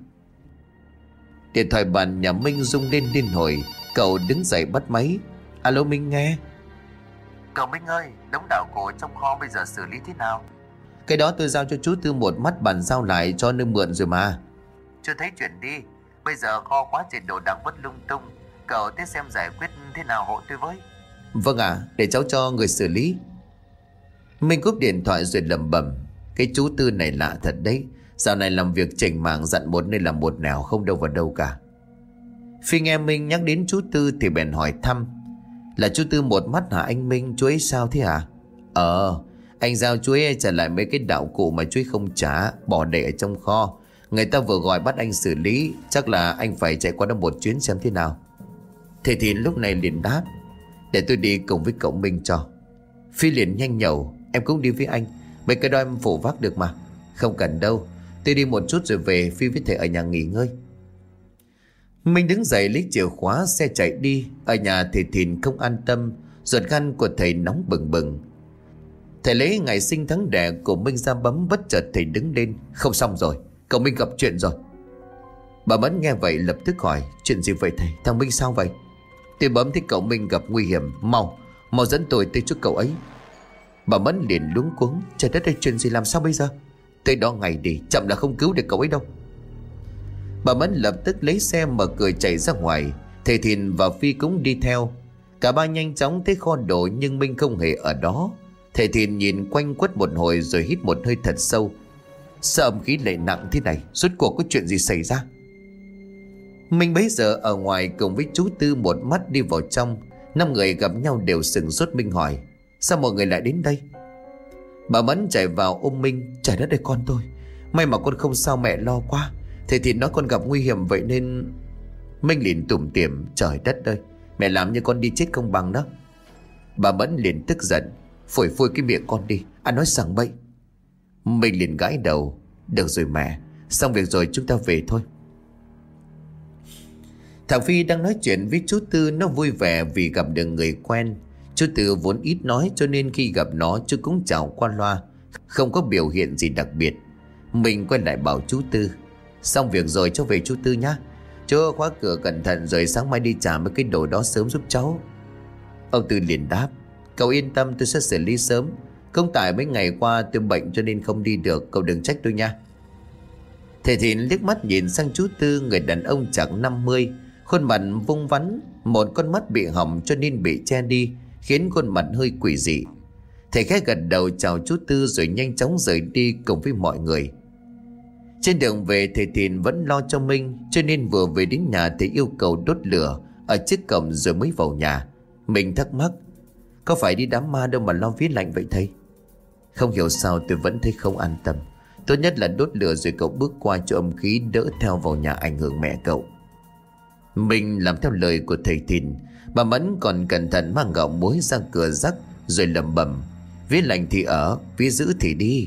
Điện thoại bàn nhà Minh rung lên liên hồi. Cậu đứng dậy bắt máy. Alo Minh nghe. Cậu Minh ơi, đống đảo cổ trong kho bây giờ xử lý thế nào? Cái đó tôi giao cho chú Tư một mắt bàn giao lại cho nơi mượn rồi mà. Chưa thấy chuyển đi. Bây giờ kho quá trời đồ đạc vứt lung tung. Cậu tiếp xem giải quyết thế nào hộ tôi với. Vâng ạ, để cháu cho người xử lý. Minh cúp điện thoại rồi lẩm bẩm: Cái chú Tư này lạ thật đấy. Dạo này làm việc chỉnh mảng dặn một nơi làm một nẻo, không đâu vào đâu cả. Phi nghe Minh nhắc đến chú Tư thì bèn hỏi thăm: Là chú Tư một mắt hả anh Minh? Chú ấy sao thế hả? Anh giao chú ấy trả lại mấy cái đạo cụ mà chú ấy không trả, bỏ để ở trong kho. Người ta vừa gọi bắt anh xử lý. Chắc là anh phải chạy qua đó một chuyến xem thế nào. Thầy thì lúc này liền đáp: Để tôi đi cùng với cậu Minh cho. Phi liền nhanh nhẩu: Em cũng đi với anh. Mấy cái đó em phụ vác được mà. Không cần đâu, tôi đi một chút rồi về. Phi với thầy ở nhà nghỉ ngơi. Minh đứng dậy lấy chìa khóa xe chạy đi. Ở nhà thầy Thìn không an tâm. Ruột gan của thầy nóng bừng bừng. Thầy lấy ngày sinh tháng đẻ của Minh ra bấm. Bất chợt thầy đứng lên: Không xong rồi, cậu Minh gặp chuyện rồi. Bà Mẫn nghe vậy lập tức hỏi: Chuyện gì vậy thầy? Thằng Minh sao vậy? Tôi bấm thấy cậu Minh gặp nguy hiểm. Mau dẫn tôi tới chỗ cậu ấy. Bà Mẫn liền luống cuống: Trời đất ơi, chuyện gì, làm sao bây giờ? Tới đó ngay đi, chậm là không cứu được cậu ấy đâu. Bà Mẫn lập tức lấy xe mở cửa chạy ra ngoài. Thầy Thìn và Phi cũng đi theo. Cả ba nhanh chóng tới kho đồ nhưng Minh không hề ở đó. Thầy Thìn nhìn quanh quất một hồi rồi hít một hơi thật sâu. Sao âm khí lại nặng thế này? Rốt cuộc có chuyện gì xảy ra? Minh bấy giờ ở ngoài cùng với chú Tư một mắt đi vào trong. 5 người gặp nhau đều sửng sốt. Minh hỏi: Sao mọi người lại đến đây? Bà Mẫn chạy vào ôm Minh: Trời đất ơi con tôi, may mà con không sao, mẹ lo quá. Thầy Thìn nói con gặp nguy hiểm vậy nên... Minh liền tủm tỉm: Trời đất ơi, mẹ làm như con đi chết không bằng đó. Bà Mẫn liền tức giận: Phổi cái miệng con đi, ăn nói sằng bậy. Minh liền gãi đầu: Được rồi mẹ, xong việc rồi chúng ta về thôi. Thằng Phi đang nói chuyện với chú Tư, nó vui vẻ vì gặp được người quen. Chú Tư vốn ít nói cho nên khi gặp nó chú cũng chào qua loa, không có biểu hiện gì đặc biệt. Mình quay lại bảo chú Tư: Xong việc rồi cháu về chú Tư nhá. Chú khóa cửa cẩn thận rồi sáng mai đi trả mấy cái đồ đó sớm giúp cháu. Ông Tư liền đáp: Cậu yên tâm, tôi sẽ xử lý sớm. Không tại mấy ngày qua tôi bệnh cho nên không đi được, cậu đừng trách tôi nha. Thầy Thìn liếc mắt nhìn sang chú Tư, người đàn ông chạc 50, khuôn mặt vung vắn, một con mắt bị hỏng cho nên bị che đi, khiến khuôn mặt hơi quỷ dị. Thầy khẽ gật đầu chào chú Tư rồi nhanh chóng rời đi cùng với mọi người. Trên đường về thầy Thìn vẫn lo cho Minh, cho nên vừa về đến nhà thầy yêu cầu đốt lửa ở trước cổng rồi mới vào nhà. Mình thắc mắc: Có phải đi đám ma đâu mà lo vía lạnh vậy thầy? Không hiểu sao tôi vẫn thấy không an tâm. Tốt nhất là đốt lửa rồi cậu bước qua cho âm khí đỡ theo vào nhà ảnh hưởng mẹ cậu. Mình làm theo lời của thầy Thìn. Bà Mẫn còn cẩn thận mang gạo muối ra cửa rắc rồi lẩm bẩm: Vía lạnh thì ở, vía dữ thì đi.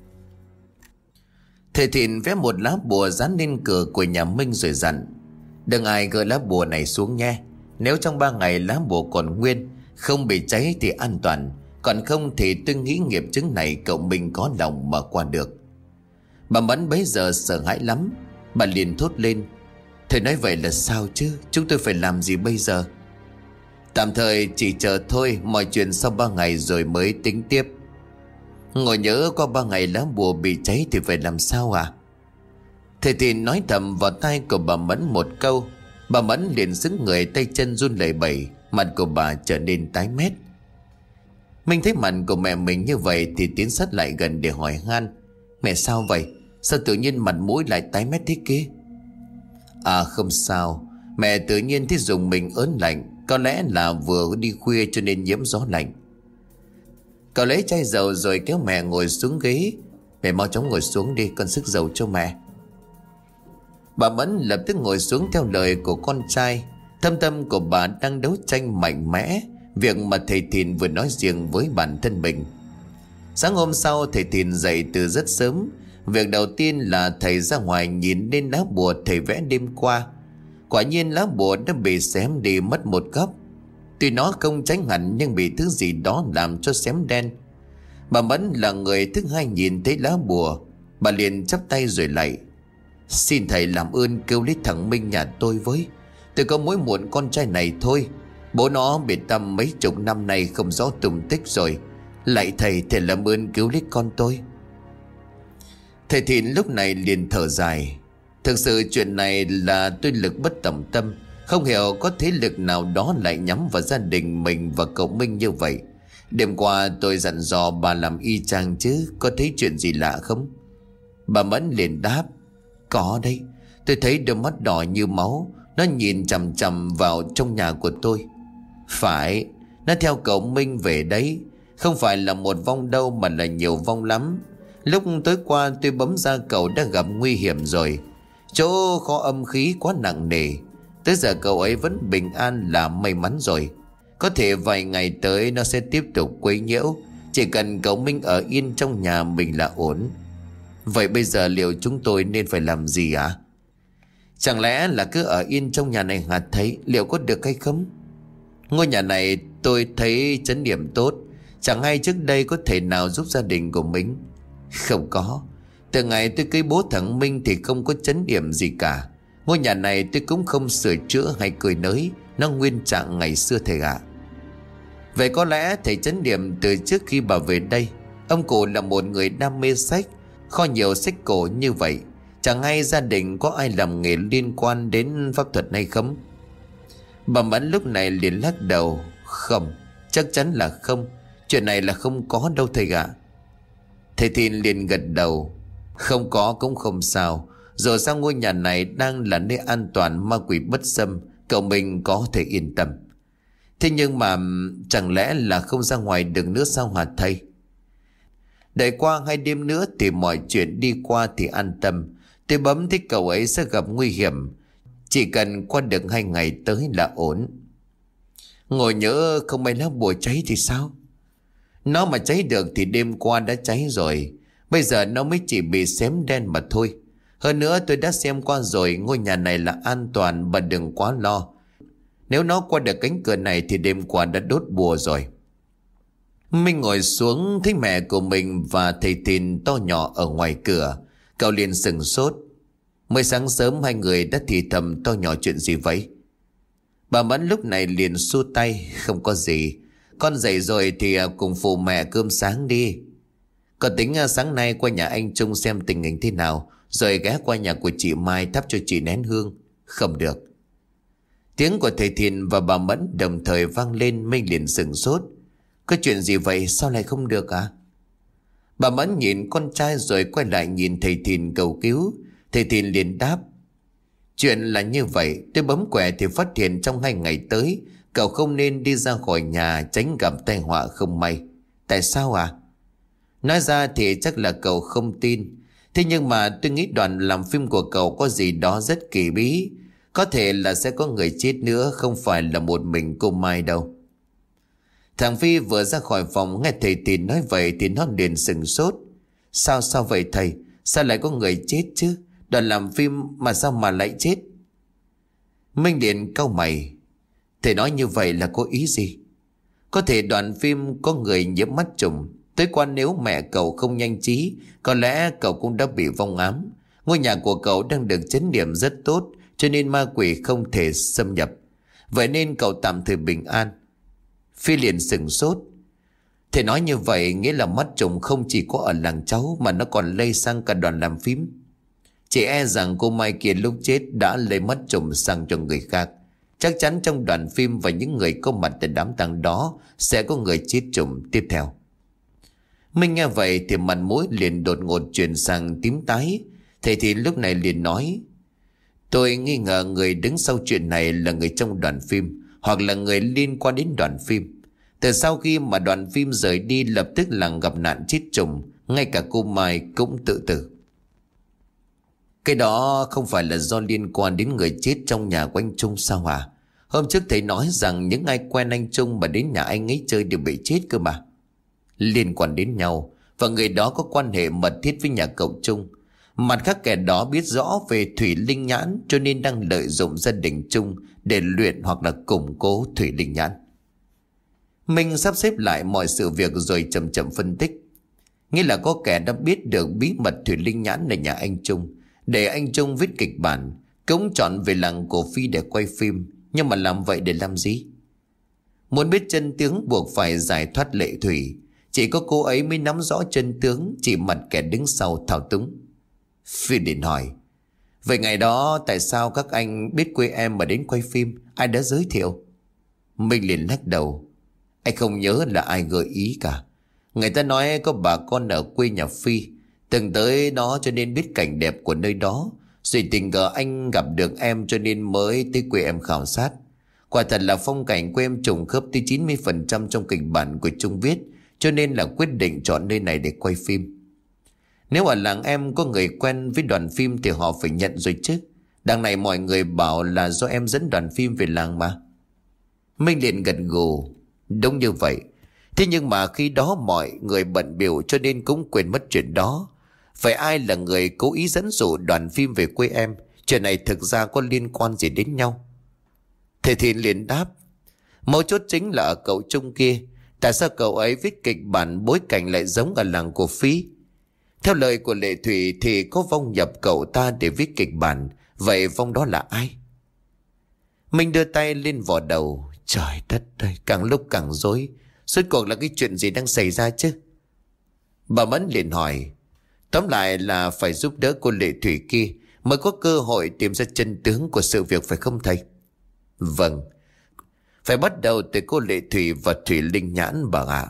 Thầy Thìn vẽ một lá bùa dán lên cửa của nhà Minh rồi dặn: Đừng ai gỡ lá bùa này xuống nhé. Nếu trong 3 ngày lá bùa còn nguyên, không bị cháy thì an toàn, còn không thì tôi nghĩ nghiệp chứng này cậu Minh có lòng mà qua được. Bà Mẫn bấy giờ sợ hãi lắm. Bà liền thốt lên: Thầy nói vậy là sao chứ? Chúng tôi phải làm gì bây giờ? Tạm thời chỉ chờ thôi, mọi chuyện sau 3 ngày rồi mới tính tiếp. Ngồi nhớ qua 3 ngày lá bùa bị cháy thì phải làm sao à? Thầy thì nói thầm vào tai của bà Mẫn một câu. Bà Mẫn liền sững người, tay chân run lẩy bẩy, mặt của bà trở nên tái mét. Mình thấy mặt của mẹ mình như vậy thì tiến sát lại gần để hỏi han: Mẹ sao vậy? Sao tự nhiên mặt mũi lại tái mét thế kia? À không sao, mẹ tự nhiên thấy dùng mình ớn lạnh, có lẽ là vừa đi khuya cho nên nhiễm gió lạnh. Cậu lấy chai dầu rồi kéo mẹ ngồi xuống ghế. Mẹ mau chóng ngồi xuống đi, con sức dầu cho mẹ. Bà Mẫn lập tức ngồi xuống theo lời của con trai. Thâm tâm của bà đang đấu tranh mạnh mẽ việc mà thầy Thìn vừa nói riêng với bản thân mình. Sáng hôm sau thầy Thìn dậy từ rất sớm. Việc đầu tiên là thầy ra ngoài nhìn lên lá bùa thầy vẽ đêm qua. Quả nhiên lá bùa đã bị xém đi mất một góc. Tuy nó không tránh hẳn nhưng bị thứ gì đó làm cho xém đen. Bà Mẫn là người thứ hai nhìn thấy lá bùa. Bà liền chắp tay rồi lạy: Xin thầy làm ơn cứu lấy thằng Minh nhà tôi với. Tôi có mỗi một con trai này thôi. Bố nó bị tăm mấy chục năm nay không rõ tung tích rồi. Lạy thầy, thầy làm ơn cứu lấy con tôi. Thầy Thìn lúc này liền thở dài: Thực sự chuyện này là tôi lực bất tòng tâm. Không hiểu có thế lực nào đó lại nhắm vào gia đình mình và cậu Minh như vậy. Đêm qua tôi dặn dò bà làm y chang chứ, có thấy chuyện gì lạ không? Bà Mẫn liền đáp: Có đấy, tôi thấy đôi mắt đỏ như máu. Nó nhìn chằm chằm vào trong nhà của tôi. Phải, nó theo cậu Minh về đấy. Không phải là một vong đâu mà là nhiều vong lắm. Lúc tối qua tôi bấm ra cậu đã gặp nguy hiểm rồi. Chỗ kho âm khí quá nặng nề. Tới giờ cậu ấy vẫn bình an là may mắn rồi. Có thể vài ngày tới nó sẽ tiếp tục quấy nhiễu. Chỉ cần cậu Minh ở yên trong nhà mình là ổn. Vậy bây giờ liệu chúng tôi nên phải làm gì ạ? Chẳng lẽ là cứ ở yên trong nhà này hả thầy? Liệu có được hay không? Ngôi nhà này tôi thấy trấn điểm tốt. Chẳng hay trước đây có thể nào giúp gia đình của mình. Không có. Từ ngày tôi cưới bố thằng Minh thì không có trấn điểm gì cả. Ngôi nhà này tôi cũng không sửa chữa hay cười nới, nó nguyên trạng ngày xưa thầy ạ. Vậy có lẽ thầy Chấn Niệm từ trước khi bà về đây, ông cụ là một người đam mê sách, kho nhiều sách cổ như vậy. Chẳng hay gia đình có ai làm nghề liên quan đến pháp thuật hay không? Bà Mẫn lúc này liền lắc đầu. Không, chắc chắn là không. Chuyện này là không có đâu thầy ạ. Thầy Thìn liền gật đầu. Không có cũng không sao. Dù sao ngôi nhà này đang là nơi an toàn, ma quỷ bất xâm, cậu mình có thể yên tâm. Thế nhưng mà chẳng lẽ là không ra ngoài được nữa sao hả thầy? Đợi qua 2 đêm nữa thì mọi chuyện đi qua thì an tâm. Tôi bấm thích cậu ấy sẽ gặp nguy hiểm. Chỉ cần qua được 2 ngày tới là ổn. Ngồi nhớ không may lá bùa cháy thì sao? Nó mà cháy được thì đêm qua đã cháy rồi. Bây giờ nó mới chỉ bị xém đen mà thôi. Hơn nữa tôi đã xem qua rồi, ngôi nhà này là an toàn, bà đừng quá lo. Nếu nó qua được cánh cửa này thì đêm qua đã đốt bùa rồi. Minh ngồi xuống thấy mẹ của mình và thầy Thìn to nhỏ ở ngoài cửa. Cậu liền sừng sốt. Mới sáng sớm 2 người đã thì thầm to nhỏ chuyện gì vậy? Bà Mẫn lúc này liền xua tay. Không có gì. Con dậy rồi thì cùng phụ mẹ cơm sáng đi. Con tính sáng nay qua nhà anh Trung xem tình hình thế nào, rồi ghé qua nhà của chị Mai thắp cho chị nén hương. Không được. Tiếng của thầy Thìn và bà Mẫn đồng thời vang lên. Minh liền sừng sốt. Có chuyện gì vậy, sao lại không được à? Bà Mẫn nhìn con trai rồi quay lại nhìn thầy Thìn cầu cứu. Thầy Thìn liền đáp. Chuyện là như vậy, tôi bấm quẻ thì phát hiện trong 2 ngày tới cậu không nên đi ra khỏi nhà, tránh gặp tai họa không may. Tại sao à? Nói ra thì chắc là cậu không tin. Thế nhưng mà tôi nghĩ đoàn làm phim của cậu có gì đó rất kỳ bí. Có thể là sẽ có người chết nữa, không phải là một mình cô Mai đâu. Thằng Phi vừa ra khỏi phòng nghe thầy Thìn nói vậy thì nó liền sừng sốt. Sao vậy thầy? Sao lại có người chết chứ? Đoàn làm phim mà sao mà lại chết? Minh liền cau mày. Thầy nói như vậy là có ý gì? Có thể đoàn phim có người nhiễm mắt trùng. Tới qua nếu mẹ cậu không nhanh trí, có lẽ cậu cũng đã bị vong ám. Ngôi nhà của cậu đang được chấn niệm rất tốt, cho nên ma quỷ không thể xâm nhập. Vậy nên cậu tạm thời bình an. Phi liền sừng sốt. Thầy nói như vậy nghĩa là mắt trùng không chỉ có ở làng cháu mà nó còn lây sang cả đoàn làm phim. Chỉ e rằng cô Mai kia lúc chết đã lây mắt trùng sang cho người khác. Chắc chắn trong đoàn phim và những người có mặt tại đám tang đó sẽ có người chết trùng tiếp theo. Minh nghe vậy thì mặt mũi liền đột ngột chuyển sang tím tái. Thầy thì lúc này liền nói. Tôi nghi ngờ người đứng sau chuyện này là người trong đoàn phim, hoặc là người liên quan đến đoàn phim. Từ sau khi mà đoàn phim rời đi, lập tức làng gặp nạn chết trùng. Ngay cả cô Mai cũng tự tử. Cái đó không phải là do liên quan đến người chết trong nhà của anh Trung sao hả? Hôm trước thầy nói rằng những ai quen anh Trung mà đến nhà anh ấy chơi đều bị chết cơ mà. Liên quan đến nhau, và người đó có quan hệ mật thiết với nhà cậu Trung. Mặt khác kẻ đó biết rõ về thủy linh nhãn, cho nên đang lợi dụng gia đình Trung để luyện hoặc là củng cố thủy linh nhãn. Mình sắp xếp lại mọi sự việc rồi chậm chậm phân tích. Nghĩa là có kẻ đã biết được bí mật thủy linh nhãn ở nhà anh Trung, để anh Trung viết kịch bản, cũng chọn về làng cổ Phi để quay phim. Nhưng mà làm vậy để làm gì? Muốn biết chân tướng buộc phải giải thoát lệ thủy. Chỉ có cô ấy mới nắm rõ chân tướng, chỉ mặt kẻ đứng sau thao túng. Phi liền hỏi. Vậy ngày đó tại sao các anh biết quê em mà đến quay phim? Ai đã giới thiệu? Minh liền lắc đầu. Anh không nhớ là ai gợi ý cả. Người ta nói có bà con ở quê nhà Phi từng tới đó cho nên biết cảnh đẹp của nơi đó. Rồi tình cờ anh gặp được em cho nên mới tới quê em khảo sát. Quả thật là phong cảnh quê em trùng khớp tới 90% trong kịch bản của Trung viết, cho nên là quyết định chọn nơi này để quay phim. Nếu ở làng em có người quen với đoàn phim thì họ phải nhận rồi chứ. Đằng này mọi người bảo là do em dẫn đoàn phim về làng mà. Minh liền gật gù. Đúng như vậy. Thế nhưng mà khi đó mọi người bận biểu cho nên cũng quên mất chuyện đó. Vậy ai là người cố ý dẫn dụ đoàn phim về quê em? Chuyện này thực ra có liên quan gì đến nhau? Thầy Thìn liền đáp. Mấu chốt chính là ở cậu Trung kia. Tại sao cậu ấy viết kịch bản bối cảnh lại giống ở làng của Phi? Theo lời của Lệ Thủy thì có vong nhập cậu ta để viết kịch bản, Vậy vong đó là ai? Minh đưa tay lên vò đầu. Trời đất ơi, càng lúc càng rối. Rốt cuộc là cái chuyện gì đang xảy ra chứ? Bà Mẫn liền hỏi. Tóm lại là phải giúp đỡ cô Lệ Thủy kia mới có cơ hội tìm ra chân tướng của sự việc, phải không thầy? Vâng. Phải bắt đầu từ cô Lệ Thủy và Thủy Linh Nhãn bà ạ.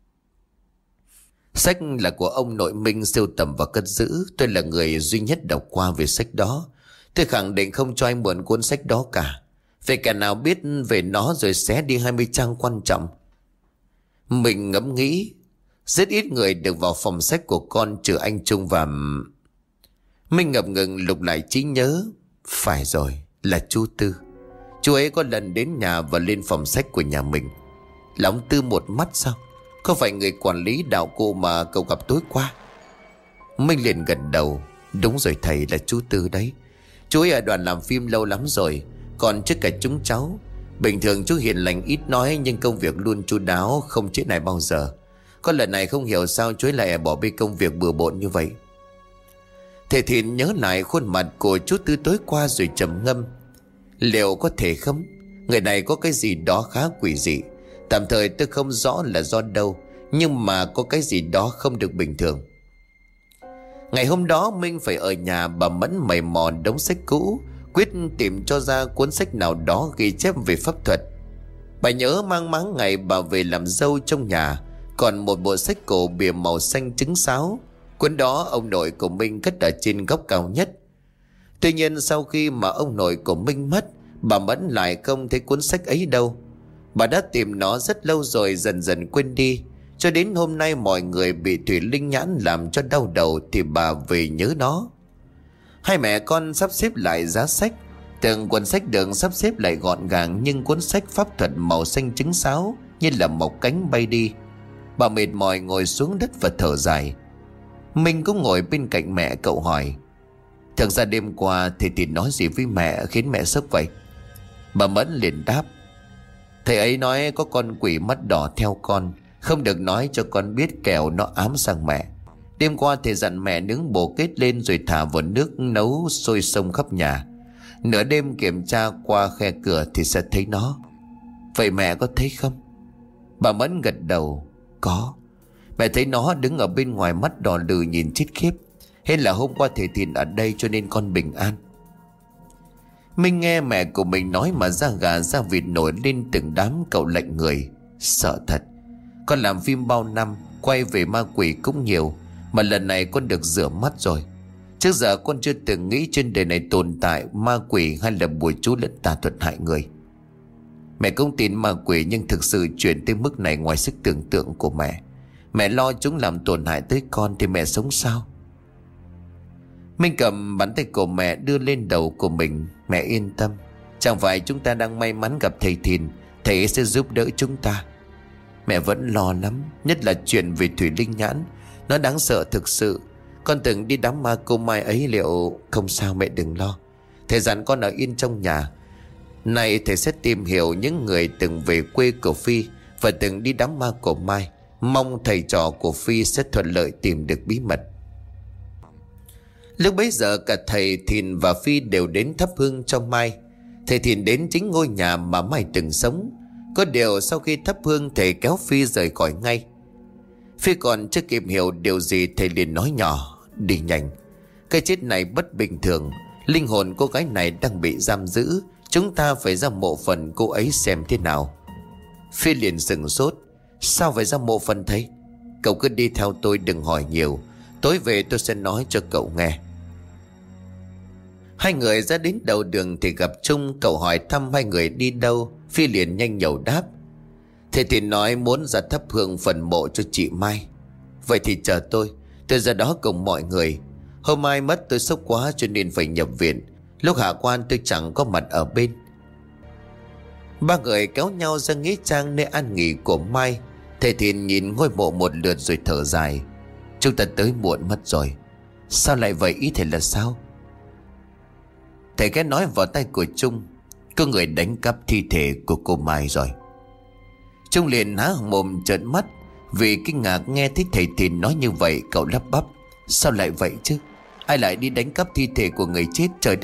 Sách là của ông nội Minh sưu tầm và cất giữ. Tôi là người duy nhất đọc qua về sách đó. Tôi khẳng định không cho anh mượn cuốn sách đó cả. Về kẻ nào biết về nó rồi xé đi 20 trang quan trọng. Mình ngẫm nghĩ, rất ít người được vào phòng sách của con trừ anh Trung và... Mình ngập ngừng lục lại trí nhớ. Phải rồi, là chú Tư. Chú ấy có lần đến nhà và lên phòng sách của nhà mình. Là ông Tư một mắt sao? Có phải người quản lý đạo cụ mà cậu gặp tối qua? Minh liền gật đầu. Đúng rồi thầy, là chú Tư đấy. Chú ấy ở đoàn làm phim lâu lắm rồi, còn trước cả chúng cháu. Bình thường chú hiền lành ít nói, nhưng công việc luôn chu đáo, không trễ này bao giờ. Có lần này không hiểu sao chú ấy lại bỏ bê công việc bừa bộn như vậy. Thầy Thìn nhớ lại khuôn mặt của chú Tư tối qua rồi trầm ngâm. Liệu có thể không? Người này có cái gì đó khá quỷ dị. Tạm thời tôi không rõ là do đâu, nhưng mà có cái gì đó không được bình thường. Ngày hôm đó Minh phải ở nhà bà Mẫn mày mò đống sách cũ, quyết tìm cho ra cuốn sách nào đó ghi chép về pháp thuật. Bà nhớ mang máng ngày bà về làm dâu trong nhà còn một bộ sách cổ bìa màu xanh trứng sáo. Cuốn đó ông nội của Minh cất ở trên góc cao nhất. Tuy nhiên sau khi mà ông nội của Minh mất, bà Mẫn lại không thấy cuốn sách ấy đâu. Bà đã tìm nó rất lâu rồi dần dần quên đi. Cho đến hôm nay mọi người bị Thủy Linh Nhãn làm cho đau đầu thì bà về nhớ nó. Hai mẹ con sắp xếp lại giá sách. Từng cuốn sách được sắp xếp lại gọn gàng, nhưng cuốn sách pháp thuật màu xanh trứng sáo như là mọc cánh bay đi. Bà mệt mỏi ngồi xuống đất và thở dài. Minh cũng ngồi bên cạnh mẹ, cậu hỏi. Thực ra đêm qua thầy Thìn nói gì với mẹ khiến mẹ sốc vậy? Bà Mẫn liền đáp. Thầy ấy nói có con quỷ mắt đỏ theo con, không được nói cho con biết kẻo nó ám sang mẹ. Đêm qua thầy dặn mẹ nướng bồ kết lên rồi thả vào nước nấu sôi sông khắp nhà. Nửa đêm kiểm tra qua khe cửa thì sẽ thấy nó. Vậy mẹ có thấy không? Bà Mẫn gật đầu. Có. Mẹ thấy nó đứng ở bên ngoài mắt đỏ lừ nhìn chết khiếp. Hay là hôm qua thầy Thìn ở đây cho nên con bình an? Minh nghe mẹ của mình nói mà da gà da vịt nổi lên từng đám, cậu lạnh người. Sợ thật. Con làm phim bao năm, quay về ma quỷ cũng nhiều, mà lần này con được rửa mắt rồi. Trước giờ con chưa từng nghĩ trên đời này tồn tại ma quỷ hay là bùa chú lẫn tà thuật hại người. Mẹ cũng tin ma quỷ, nhưng thực sự chuyện tới mức này ngoài sức tưởng tượng của mẹ. Mẹ lo chúng làm tổn hại tới con thì mẹ sống sao? Minh cầm bàn tay của mẹ đưa lên đầu của mình. Mẹ yên tâm, chẳng phải chúng ta đang may mắn gặp thầy Thìn, thầy ấy sẽ giúp đỡ chúng ta. Mẹ vẫn lo lắm, nhất là chuyện về Thủy Linh Nhãn. Nó đáng sợ thực sự. Con từng đi đám ma cô Mai ấy. Liệu không sao, mẹ đừng lo. Thầy dặn con ở yên trong nhà. Này thầy sẽ tìm hiểu những người từng về quê của Phi và từng đi đám ma của Mai. Mong thầy trò của Phi sẽ thuận lợi tìm được bí mật. Lúc bấy giờ cả thầy Thìn và Phi đều đến thắp hương cho Mai. Thầy Thìn đến chính ngôi nhà mà Mai từng sống. Có điều sau khi thắp hương, thầy kéo Phi rời khỏi ngay. Phi còn chưa kịp hiểu điều gì, thầy liền nói nhỏ. Đi nhanh. Cái chết này bất bình thường. Linh hồn cô gái này đang bị giam giữ. Chúng ta phải ra mộ phần cô ấy xem thế nào. Phi liền sửng sốt. Sao phải ra mộ phần thầy? Cậu cứ đi theo tôi, đừng hỏi nhiều. Tối về tôi sẽ nói cho cậu nghe. Hai người ra đến đầu đường thì gặp Trung. Cậu hỏi thăm hai người đi đâu. Phi liền nhanh nhẩu đáp. Thầy thì nói muốn ra thắp hương phần mộ cho chị Mai. Vậy thì chờ tôi ra đó cùng mọi người. Hôm mai mất tôi sốc quá cho nên phải nhập viện. Lúc hạ quan tôi chẳng có mặt ở bên. Ba người kéo nhau ra nghĩa trang nơi an nghỉ của Mai. Thầy Thìn nhìn ngôi mộ một lượt rồi thở dài. Chúng ta tới muộn mất rồi. Sao lại vậy, ý thầy là sao? Thầy ghé nói vào tay của Trung. Có người đánh cắp thi thể của cô Mai rồi. Trung liền há mồm trợn mắt vì kinh ngạc nghe thấy thầy Thìn nói như vậy. Cậu lắp bắp. Sao lại vậy chứ? Ai lại đi đánh cắp thi thể của người chết? Trời đất,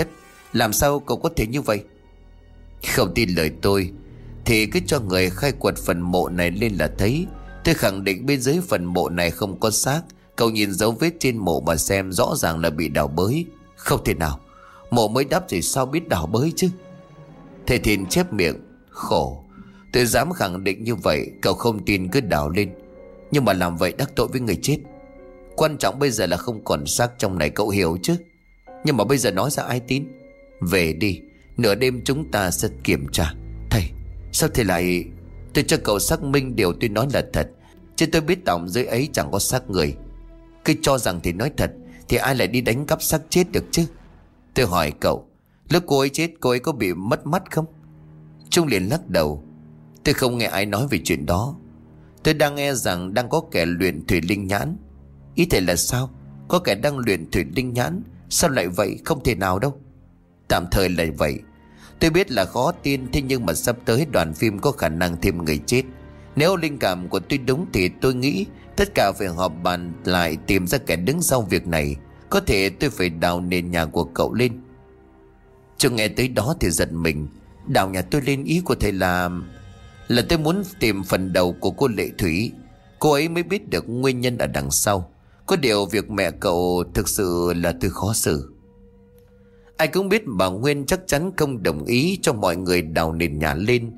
Làm sao cậu có thể như vậy? Không tin lời tôi thì cứ cho người khai quật phần mộ này lên là thấy. Tôi khẳng định bên dưới phần mộ này không có xác. Cậu nhìn dấu vết trên mộ mà xem, rõ ràng là bị đào bới. Không thể nào, mộ mới đắp thì sao biết đào bới chứ? Thầy Thìn chép miệng. Khổ, tôi dám khẳng định như vậy. Cậu không tin cứ đào lên, nhưng mà làm vậy đắc tội với người chết. Quan trọng bây giờ là không còn xác trong này, cậu hiểu chứ? Nhưng mà bây giờ nói ra ai tin? Về đi, nửa đêm chúng ta sẽ kiểm tra. Thầy, sao thầy lại... Tôi cho cậu xác minh điều tôi nói là thật, chứ tôi biết tỏng dưới ấy chẳng có xác người. Cứ cho rằng thì nói thật, thì ai lại đi đánh cắp xác chết được chứ? Tôi hỏi cậu, lúc cô ấy chết cô ấy có bị mất mắt không? Trung liền lắc đầu. Tôi không nghe ai nói về chuyện đó. Tôi đang nghe rằng đang có kẻ luyện thủy linh nhãn. Ý thầy là sao? Có kẻ đang luyện thủy linh nhãn? Sao lại vậy? Không thể nào đâu. Tạm thời là vậy. Tôi biết là khó tin, thế nhưng mà sắp tới đoàn phim có khả năng thêm người chết. Nếu linh cảm của tôi đúng thì tôi nghĩ tất cả phải họp bàn lại tìm ra kẻ đứng sau việc này. Có thể tôi phải đào nền nhà của cậu lên. Chưa nghe tới đó thì giật mình. Đào nhà tôi lên, ý của thầy là tôi muốn tìm phần đầu của cô Lệ Thủy. Cô ấy mới biết được nguyên nhân ở đằng sau. Có điều việc mẹ cậu thực sự là tôi khó xử. Ai cũng biết bà Nguyên chắc chắn không đồng ý cho mọi người đào nền nhà lên.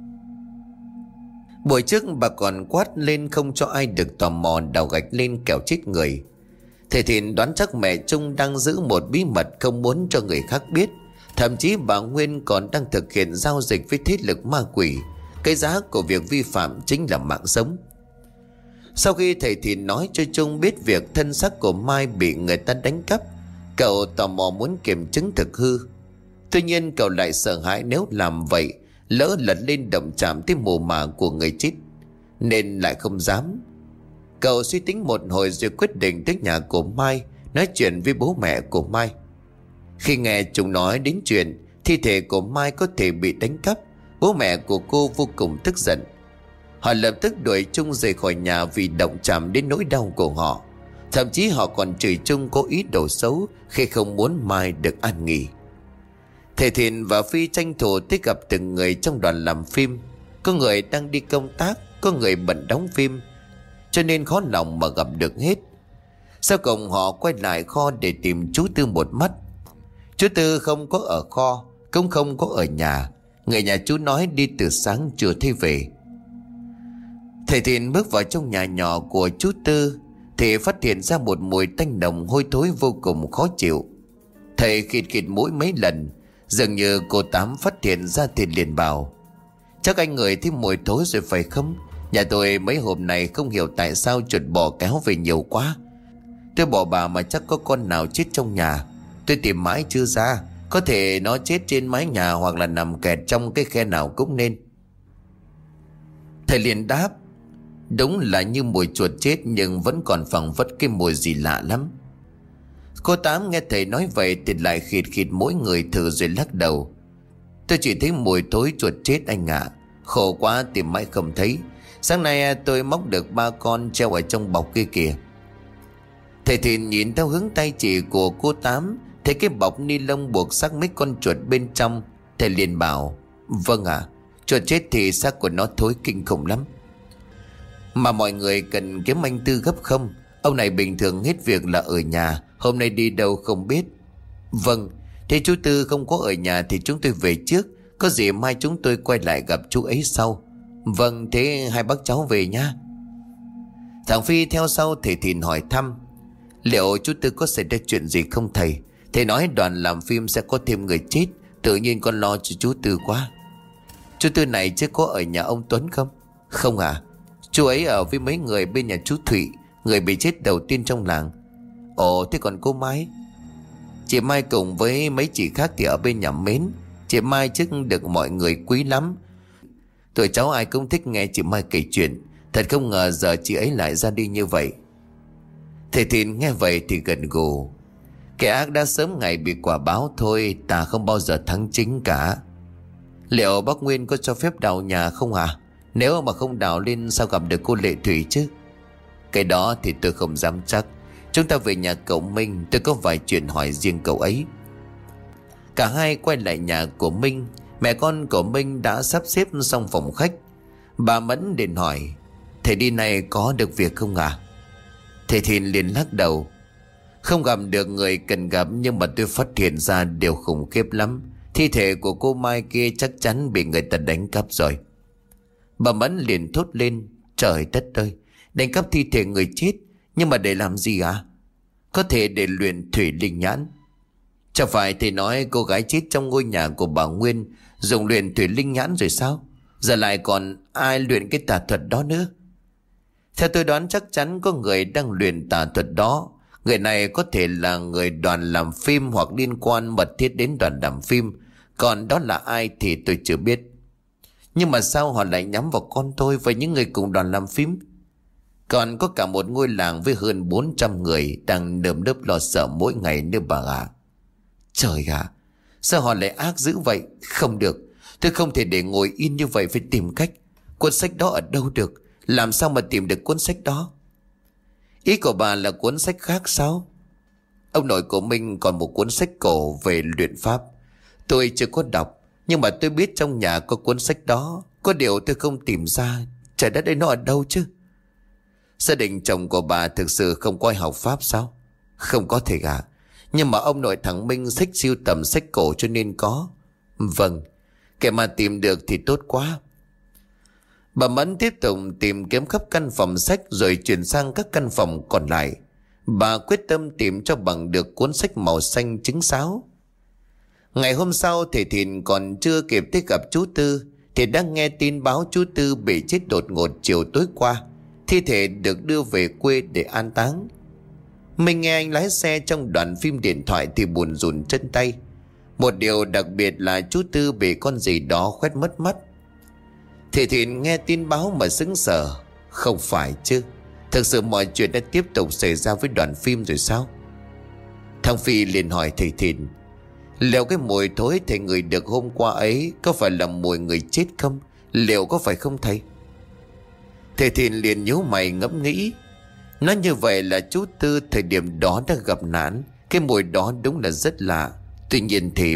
Buổi trước bà còn quát lên không cho ai được tò mò đào gạch lên kẻo chết người. Thầy Thìn đoán chắc mẹ Trung đang giữ một bí mật không muốn cho người khác biết. Thậm chí bà Nguyên còn đang thực hiện giao dịch với thế lực ma quỷ. Cái giá của việc vi phạm chính là mạng sống. Sau khi thầy Thìn nói cho Trung biết việc thân xác của Mai bị người ta đánh cắp, cậu tò mò muốn kiểm chứng thực hư. Tuy nhiên cậu lại sợ hãi nếu làm vậy lỡ lật lên động chạm tới mồ mả của người chết, nên lại không dám. Cậu suy tính một hồi rồi quyết định tới nhà của Mai nói chuyện với bố mẹ của Mai. Khi nghe chúng nói đến chuyện thi thể của Mai có thể bị đánh cắp, bố mẹ của cô vô cùng tức giận. Họ lập tức đuổi Trung rời khỏi nhà vì động chạm đến nỗi đau của họ. Thậm chí họ còn chửi Trung có ý đồ xấu khi không muốn Mai được an nghỉ. Thầy Thìn và Phi tranh thủ tới gặp từng người trong đoàn làm phim. Có người đang đi công tác, có người bận đóng phim, cho nên khó lòng mà gặp được hết. Sau cùng họ quay lại kho để tìm chú Tư một mắt. Chú Tư không có ở kho, cũng không có ở nhà. Người nhà chú nói đi từ sáng chưa thấy về. Thầy Thìn bước vào trong nhà nhỏ của chú Tư thì phát hiện ra một mùi tanh nồng hôi thối vô cùng khó chịu. Thầy khịt khịt mũi mấy lần, dường như cô Tám phát hiện ra thì liền bảo: Chắc anh ngửi thấy mùi thối rồi phải không? Nhà tôi mấy hôm nay không hiểu tại sao chuột bò kéo về nhiều quá. Tôi bỏ bà mà chắc có con nào chết trong nhà. Tôi tìm mãi chưa ra. Có thể nó chết trên mái nhà hoặc là nằm kẹt trong cái khe nào cũng nên. Thầy liền đáp: Đúng là như mùi chuột chết, nhưng vẫn còn phảng phất cái mùi gì lạ lắm. Cô Tám nghe thầy nói vậy thì lại khịt khịt mỗi người thử rồi lắc đầu: Tôi chỉ thấy mùi thối chuột chết anh ạ. Khổ quá tìm mãi không thấy. Sáng nay tôi móc được 3 con treo ở trong bọc kia kìa. Thầy Thìn nhìn theo hướng tay chỉ của cô Tám, thấy cái bọc ni lông buộc xác mấy con chuột bên trong. Thầy liền bảo: Vâng ạ. Chuột chết thì xác của nó thối kinh khủng lắm. Mà mọi người cần kiếm anh Tư gấp không? Ông này bình thường hết việc là ở nhà, hôm nay đi đâu không biết. Vâng. Thế chú Tư không có ở nhà thì chúng tôi về trước. Có gì mai chúng tôi quay lại gặp chú ấy sau. Vâng, thế hai bác cháu về nha. Thằng Phi theo sau thầy Thìn hỏi thăm: Liệu chú Tư có xảy ra chuyện gì không thầy? Thầy nói đoàn làm phim sẽ có thêm người chết, tự nhiên con lo cho chú Tư quá. Chú Tư này chứ có ở nhà ông Tuấn không? Không à. Chú ấy ở với mấy người bên nhà chú Thụy, người bị chết đầu tiên trong làng. Ồ, thế còn cô Mai? Chị Mai cùng với mấy chị khác thì ở bên nhà Mến. Chị Mai trước được mọi người quý lắm. Tụi cháu ai cũng thích nghe chị Mai kể chuyện. Thật không ngờ giờ chị ấy lại ra đi như vậy. Thầy Thìn nghe vậy thì gật gù: Kẻ ác đã sớm ngày bị quả báo thôi, ta không bao giờ thắng chính cả. Liệu bác Nguyên có cho phép đào nhà không hả? Nếu mà không đào lên sao gặp được cô Lệ Thủy chứ? Cái đó thì tôi không dám chắc. Chúng ta về nhà cậu Minh, tôi có vài chuyện hỏi riêng cậu ấy. Cả hai quay lại nhà của Minh. Mẹ con của Minh đã sắp xếp xong phòng khách. Bà Mẫn liền hỏi: thầy đi này có được việc không ạ? Thầy Thìn liền lắc đầu: không gặp được người cần gặp, nhưng mà tôi phát hiện ra điều khủng khiếp lắm. Thi thể của cô Mai kia chắc chắn bị người ta đánh cắp rồi. Bà Mẫn liền thốt lên: trời đất ơi, đánh cắp thi thể người chết, nhưng mà để làm gì à? Có thể để luyện thủy linh nhãn. Chẳng phải thầy nói cô gái chết trong ngôi nhà của bà Nguyên dùng luyện thủy linh nhãn rồi sao? Giờ lại còn ai luyện cái tà thuật đó nữa? Theo tôi đoán chắc chắn có người đang luyện tà thuật đó. Người này có thể là người đoàn làm phim hoặc liên quan mật thiết đến đoàn làm phim. Còn đó là ai thì tôi chưa biết. Nhưng mà sao họ lại nhắm vào con tôi và những người cùng đoàn làm phim? Còn có cả một ngôi làng với hơn 400 người đang nơm nớp lo sợ mỗi ngày nữa bà ạ. Trời ạ, sao họ lại ác dữ vậy? Không được, tôi không thể để ngồi yên như vậy, phải tìm cách. Cuốn sách đó ở đâu được? Làm sao mà tìm được cuốn sách đó? Ý của bà là cuốn sách khác sao? Ông nội của Minh còn một cuốn sách cổ về luyện pháp. Tôi chưa có đọc, nhưng mà tôi biết trong nhà có cuốn sách đó. Có điều tôi không tìm ra. Trời đất ơi, nó ở đâu chứ? Gia đình chồng của bà thực sự không có ai học pháp sao? Không có thể ạ. Nhưng mà ông nội thằng Minh thích sưu tầm sách cổ cho nên có. Vâng, kẻ mà tìm được thì tốt quá. Bà Mẫn tiếp tục tìm kiếm khắp căn phòng sách rồi chuyển sang các căn phòng còn lại. Bà quyết tâm tìm cho bằng được cuốn sách màu xanh trứng sáo. Ngày hôm sau thầy Thìn còn chưa kịp tới gặp chú Tư thì đã nghe tin báo chú Tư bị chết đột ngột chiều tối qua. Thi thể được đưa về quê để an táng. Mình nghe anh lái xe trong đoạn phim điện thoại thì buồn rùn chân tay. Một điều đặc biệt là chú Tư bị con gì đó khoét mất mắt. Thầy Thìn nghe tin báo mà sững sờ. Không phải chứ, thực sự mọi chuyện đã tiếp tục xảy ra với đoàn phim rồi sao? Thằng Phi liền hỏi thầy Thìn: liệu cái mùi thối thầy ngửi được hôm qua ấy có phải là mùi người chết không? Liệu có phải không thầy? Thầy Thìn liền nhíu mày ngẫm nghĩ. Nói như vậy là chú Tư thời điểm đó đã gặp nạn. Cái mùi đó đúng là rất lạ. Tuy nhiên thì...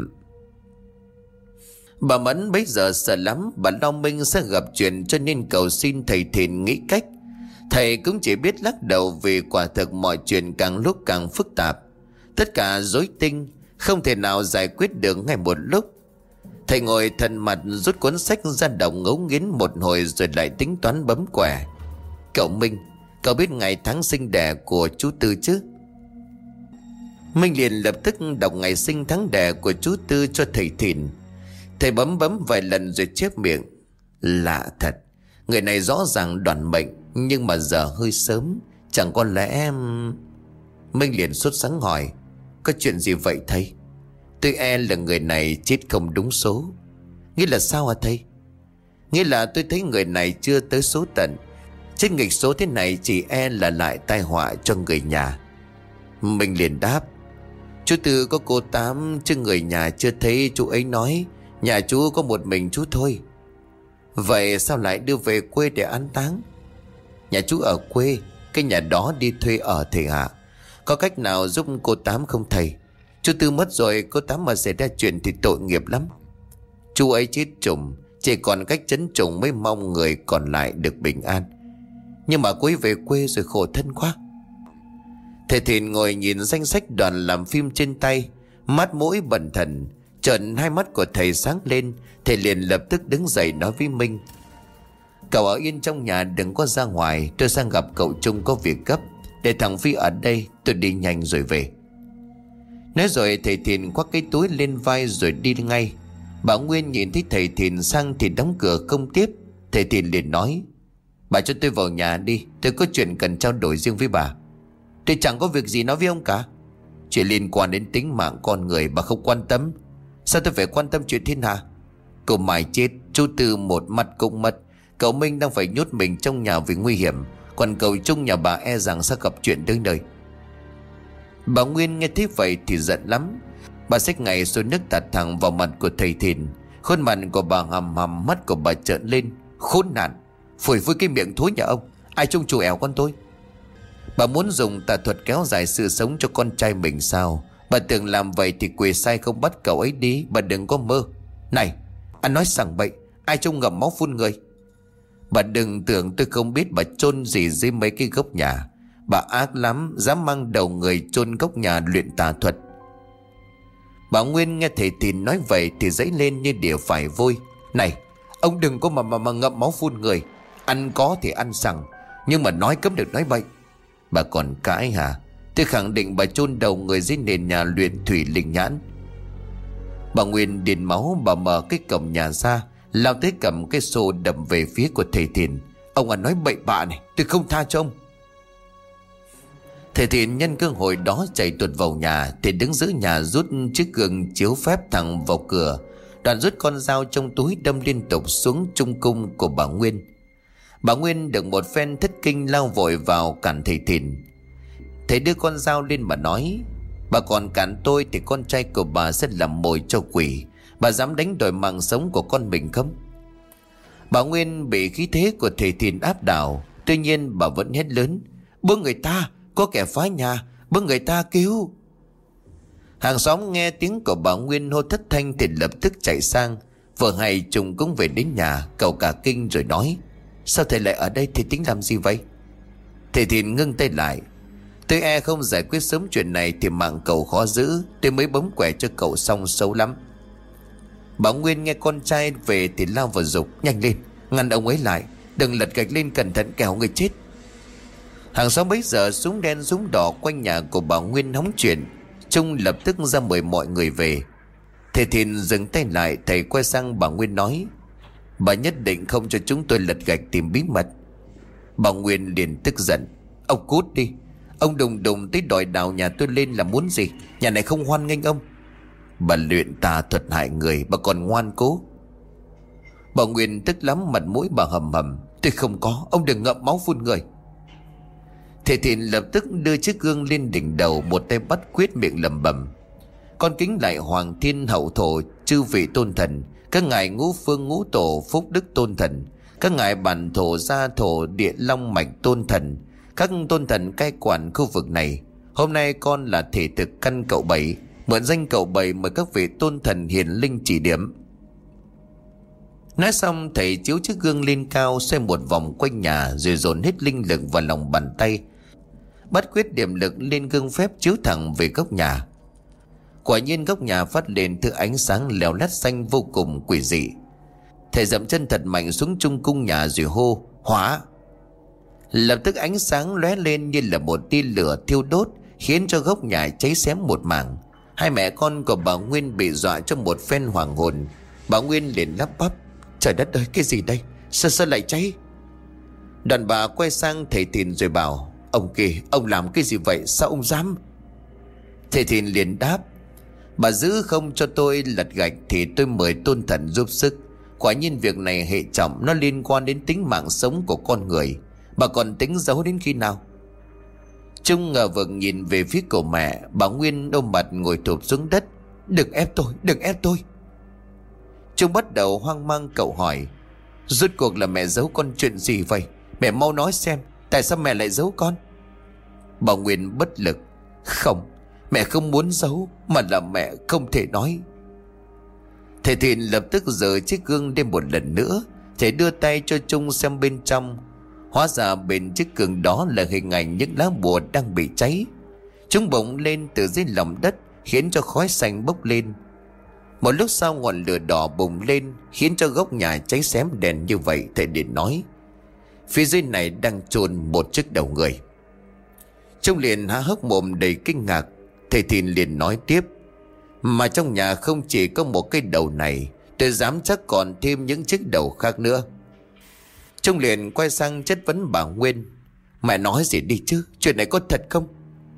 Bà Mẫn bấy giờ sợ lắm. Bà lo Minh sẽ gặp chuyện cho nên cầu xin thầy Thìn nghĩ cách. Thầy cũng chỉ biết lắc đầu vì quả thực mọi chuyện càng lúc càng phức tạp. Tất cả rối tinh, không thể nào giải quyết được ngay một lúc. Thầy ngồi thần mặt rút cuốn sách ra đọc ngấu nghiến một hồi rồi lại tính toán bấm quẻ. Cậu Minh, cậu biết ngày tháng sinh đẻ của chú Tư chứ? Minh liền lập tức đọc ngày sinh tháng đẻ của chú Tư cho thầy Thìn. Thầy bấm vài lần rồi chép miệng. Lạ thật, người này rõ ràng đoản mệnh, nhưng mà giờ hơi sớm. Chẳng có lẽ... Minh liền sốt sắng hỏi: có chuyện gì vậy thầy? Tôi e là người này chết không đúng số. Nghĩa là sao hả thầy? Nghĩa là tôi thấy người này chưa tới số tận. Chết nghịch số thế này chỉ e là lại tai họa cho người nhà. Mình liền đáp: chú Tư có cô Tám, chứ người nhà chưa thấy chú ấy nói. Nhà chú có một mình chú thôi. Vậy sao lại đưa về quê để an táng? Nhà chú ở quê, cái nhà đó đi thuê ở thầy ạ. Có cách nào giúp cô Tám không thầy? Chú Tư mất rồi, cô Tám mà xảy ra chuyện thì tội nghiệp lắm. Chú ấy chết trùng, chỉ còn cách trấn trùng mới mong người còn lại được bình an. Nhưng mà cô ấy về quê rồi khổ thân quá. Thầy Thìn ngồi nhìn danh sách đoàn làm phim trên tay, mắt mũi bần thần. Chợt hai mắt của thầy sáng lên. Thầy liền lập tức đứng dậy nói với Minh: cậu ở yên trong nhà, đừng có ra ngoài. Tôi sang gặp cậu Trung có việc gấp. Để thằng Phi ở đây, tôi đi nhanh rồi về. Nói rồi thầy Thìn khoác cái túi lên vai rồi đi ngay. Bà Nguyên nhìn thấy thầy Thìn sang thì đóng cửa không tiếp. Thầy Thìn liền nói: bà cho tôi vào nhà đi, tôi có chuyện cần trao đổi riêng với bà. Tôi chẳng có việc gì nói với ông cả. Chuyện liên quan đến tính mạng con người bà không quan tâm. Sao tôi phải quan tâm chuyện thiên hạ? Cô Mai chết, chú Tư một mắt cũng mất. Cậu Minh đang phải nhốt mình trong nhà vì nguy hiểm. Còn cậu Trung nhà bà e rằng sẽ gặp chuyện tới nơi. Bà Nguyên nghe thấy vậy thì giận lắm. Bà xách ngay xô nước tạt thẳng vào mặt của thầy Thìn. Khuôn mặt của bà hầm hầm, mắt của bà trợn lên. Khốn nạn, phủi phui cái miệng thối nhà ông. Ai trông chủ ẻo con tôi? Bà muốn dùng tà thuật kéo dài sự sống cho con trai mình sao? Bà tưởng làm vậy thì quỷ sai không bắt cậu ấy đi. Bà đừng có mơ. Này, anh nói sằng bậy, ai trông ngậm máu phun người. Bà đừng tưởng tôi không biết bà chôn gì dưới mấy cái gốc nhà. Bà ác lắm, dám mang đầu người chôn gốc nhà luyện tà thuật. Bà Nguyên nghe thầy Thìn nói vậy thì dãy lên như đỉa phải vôi. Này, ông đừng có mà ngậm máu phun người. Ăn có thì ăn sằng, nhưng mà nói cấm được nói bậy. Bà còn cãi hả? Tôi khẳng định bà chôn đầu người dưới nền nhà luyện thủy linh nhãn. Bà Nguyên điên máu, bà mở cái cổng nhà ra, lao tới cầm cái xô đập về phía của thầy Thìn. Ông nói bậy bạ này, tôi không tha cho ông. Thầy Thìn nhân cơ hội đó chạy tuột vào nhà. Thì đứng giữa nhà rút chiếc gương chiếu phép thẳng vào cửa, đoạn rút con dao trong túi đâm liên tục xuống trung cung của bà Nguyên. Bà Nguyên được một phen thất kinh lao vội vào cản thầy Thìn. Thầy đưa con dao lên mà nói: Bà còn cản tôi thì con trai của bà sẽ làm mồi cho quỷ. Bà dám đánh đòi mạng sống của con mình không? Bà Nguyên bị khí thế của thầy Thìn áp đảo. Tuy nhiên bà vẫn hét lớn: Buông người ta, có kẻ phá nhà, buông người ta, cứu. Hàng xóm nghe tiếng của bà Nguyên hô thất thanh thì lập tức chạy sang. Vợ hai chồng cũng về đến nhà, cậu cả kinh rồi nói: Sao thầy lại ở đây, thầy tính làm gì vậy? Thầy Thìn ngưng tay lại: Tôi e không giải quyết sớm chuyện này thì mạng cậu khó giữ. Tôi mới bấm quẻ cho cậu xong xấu lắm. Bà Nguyên nghe con trai về thì lao vào giục: Nhanh lên, ngăn ông ấy lại, đừng lật gạch lên, cẩn thận kẻo người chết. Hàng xóm bấy giờ súng đen súng đỏ quanh nhà của bà Nguyên hóng chuyện. Trung lập tức ra mời mọi người về. Thầy Thìn dừng tay lại. Thầy quay sang bà Nguyên nói: Bà nhất định không cho chúng tôi lật gạch tìm bí mật? Bà Nguyên liền tức giận: Ông cút đi. Ông đùng đùng tới đòi đào nhà tôi lên là muốn gì? Nhà này không hoan nghênh ông. Bà luyện tà thuật hại người, bà còn ngoan cố. Bà Nguyên tức lắm, mặt mũi bà hầm hầm: Tôi không có, ông đừng ngậm máu phun người. Thầy Thìn lập tức đưa chiếc gương lên đỉnh đầu, một tay bắt quyết miệng lẩm bẩm: Con kính lại hoàng thiên hậu thổ chư vị tôn thần, các ngài ngũ phương ngũ tổ phúc đức tôn thần, các ngài bản thổ gia thổ địa long mạch tôn thần, các tôn thần cai quản khu vực này. Hôm nay con là thể thực căn cậu Bảy, mượn danh cậu Bảy mời các vị tôn thần hiển linh chỉ điểm. Nói xong thầy chiếu chiếc gương lên cao, xoay một vòng quanh nhà rồi dồn hết linh lực vào lòng bàn tay, bắt quyết điểm lực lên gương phép chiếu thẳng về góc nhà. Quả nhiên góc nhà phát lên thứ ánh sáng lèo lét xanh vô cùng quỷ dị. Thầy dậm chân thật mạnh xuống trung cung nhà rồi hô: Hỏa! Lập tức ánh sáng lóe lên như là một tia lửa thiêu đốt, khiến cho góc nhà cháy xém một mảng. Hai mẹ con của bà Nguyên bị dọa cho một phen hoàng hồn. Bà Nguyên liền lắp bắp: Trời đất ơi, cái gì đây? Sao lại cháy? Đoàn bà quay sang thầy Thìn rồi bảo: Ông kia, ông làm cái gì vậy? Sao ông dám? Thầy Thìn liền đáp: Bà giữ không cho tôi lật gạch thì tôi mời tôn thần giúp sức. Quả nhiên việc này hệ trọng, nó liên quan đến tính mạng sống của con người. Bà còn tính giấu đến khi nào? Trung ngờ vực nhìn về phía của mẹ. Bà Nguyên ôm mặt ngồi thụp xuống đất: Đừng ép tôi, đừng ép tôi. Trung bắt đầu hoang mang, cậu hỏi: Rốt cuộc là mẹ giấu con chuyện gì vậy? Mẹ mau nói xem, tại sao mẹ lại giấu con? Bà Nguyên bất lực: Không, mẹ không muốn giấu, mà là mẹ không thể nói. Thầy Thìn lập tức giơ chiếc gương lên một lần nữa. Thầy đưa tay cho Trung xem bên trong. Hóa ra bên chiếc gương đó là hình ảnh những lá bùa đang bị cháy. Chúng bỗng lên từ dưới lòng đất, khiến cho khói xanh bốc lên. Một lúc sau ngọn lửa đỏ bùng lên, khiến cho góc nhà cháy xém đèn như vậy. Thầy liền nói: Phía dưới này đang chôn một chiếc đầu người. Trung liền há hốc mồm đầy kinh ngạc. Thầy Thìn liền nói tiếp: Mà trong nhà không chỉ có một cái đầu này, tôi dám chắc còn thêm những chiếc đầu khác nữa. Trung liền quay sang chất vấn bà Nguyên: Mẹ nói gì đi chứ, chuyện này có thật không?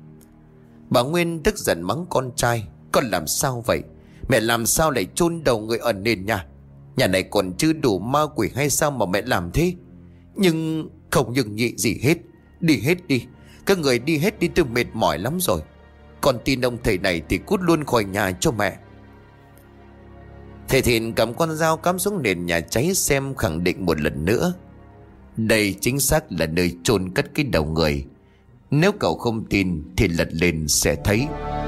Bà Nguyên tức giận mắng con trai: Con làm sao vậy? Mẹ làm sao lại chôn đầu người ở nền nhà? Nhà này còn chưa đủ ma quỷ hay sao mà mẹ làm thế? Nhưng không nhường nhị gì hết. Đi hết đi, các người đi hết đi, tôi mệt mỏi lắm rồi. Còn tin ông thầy này thì cút luôn khỏi nhà cho mẹ. Thầy Thìn cầm con dao cắm xuống nền nhà cháy xem, khẳng định một lần nữa: Đây chính xác là nơi chôn cất cái đầu người. Nếu cậu không tin thì lật lên sẽ thấy.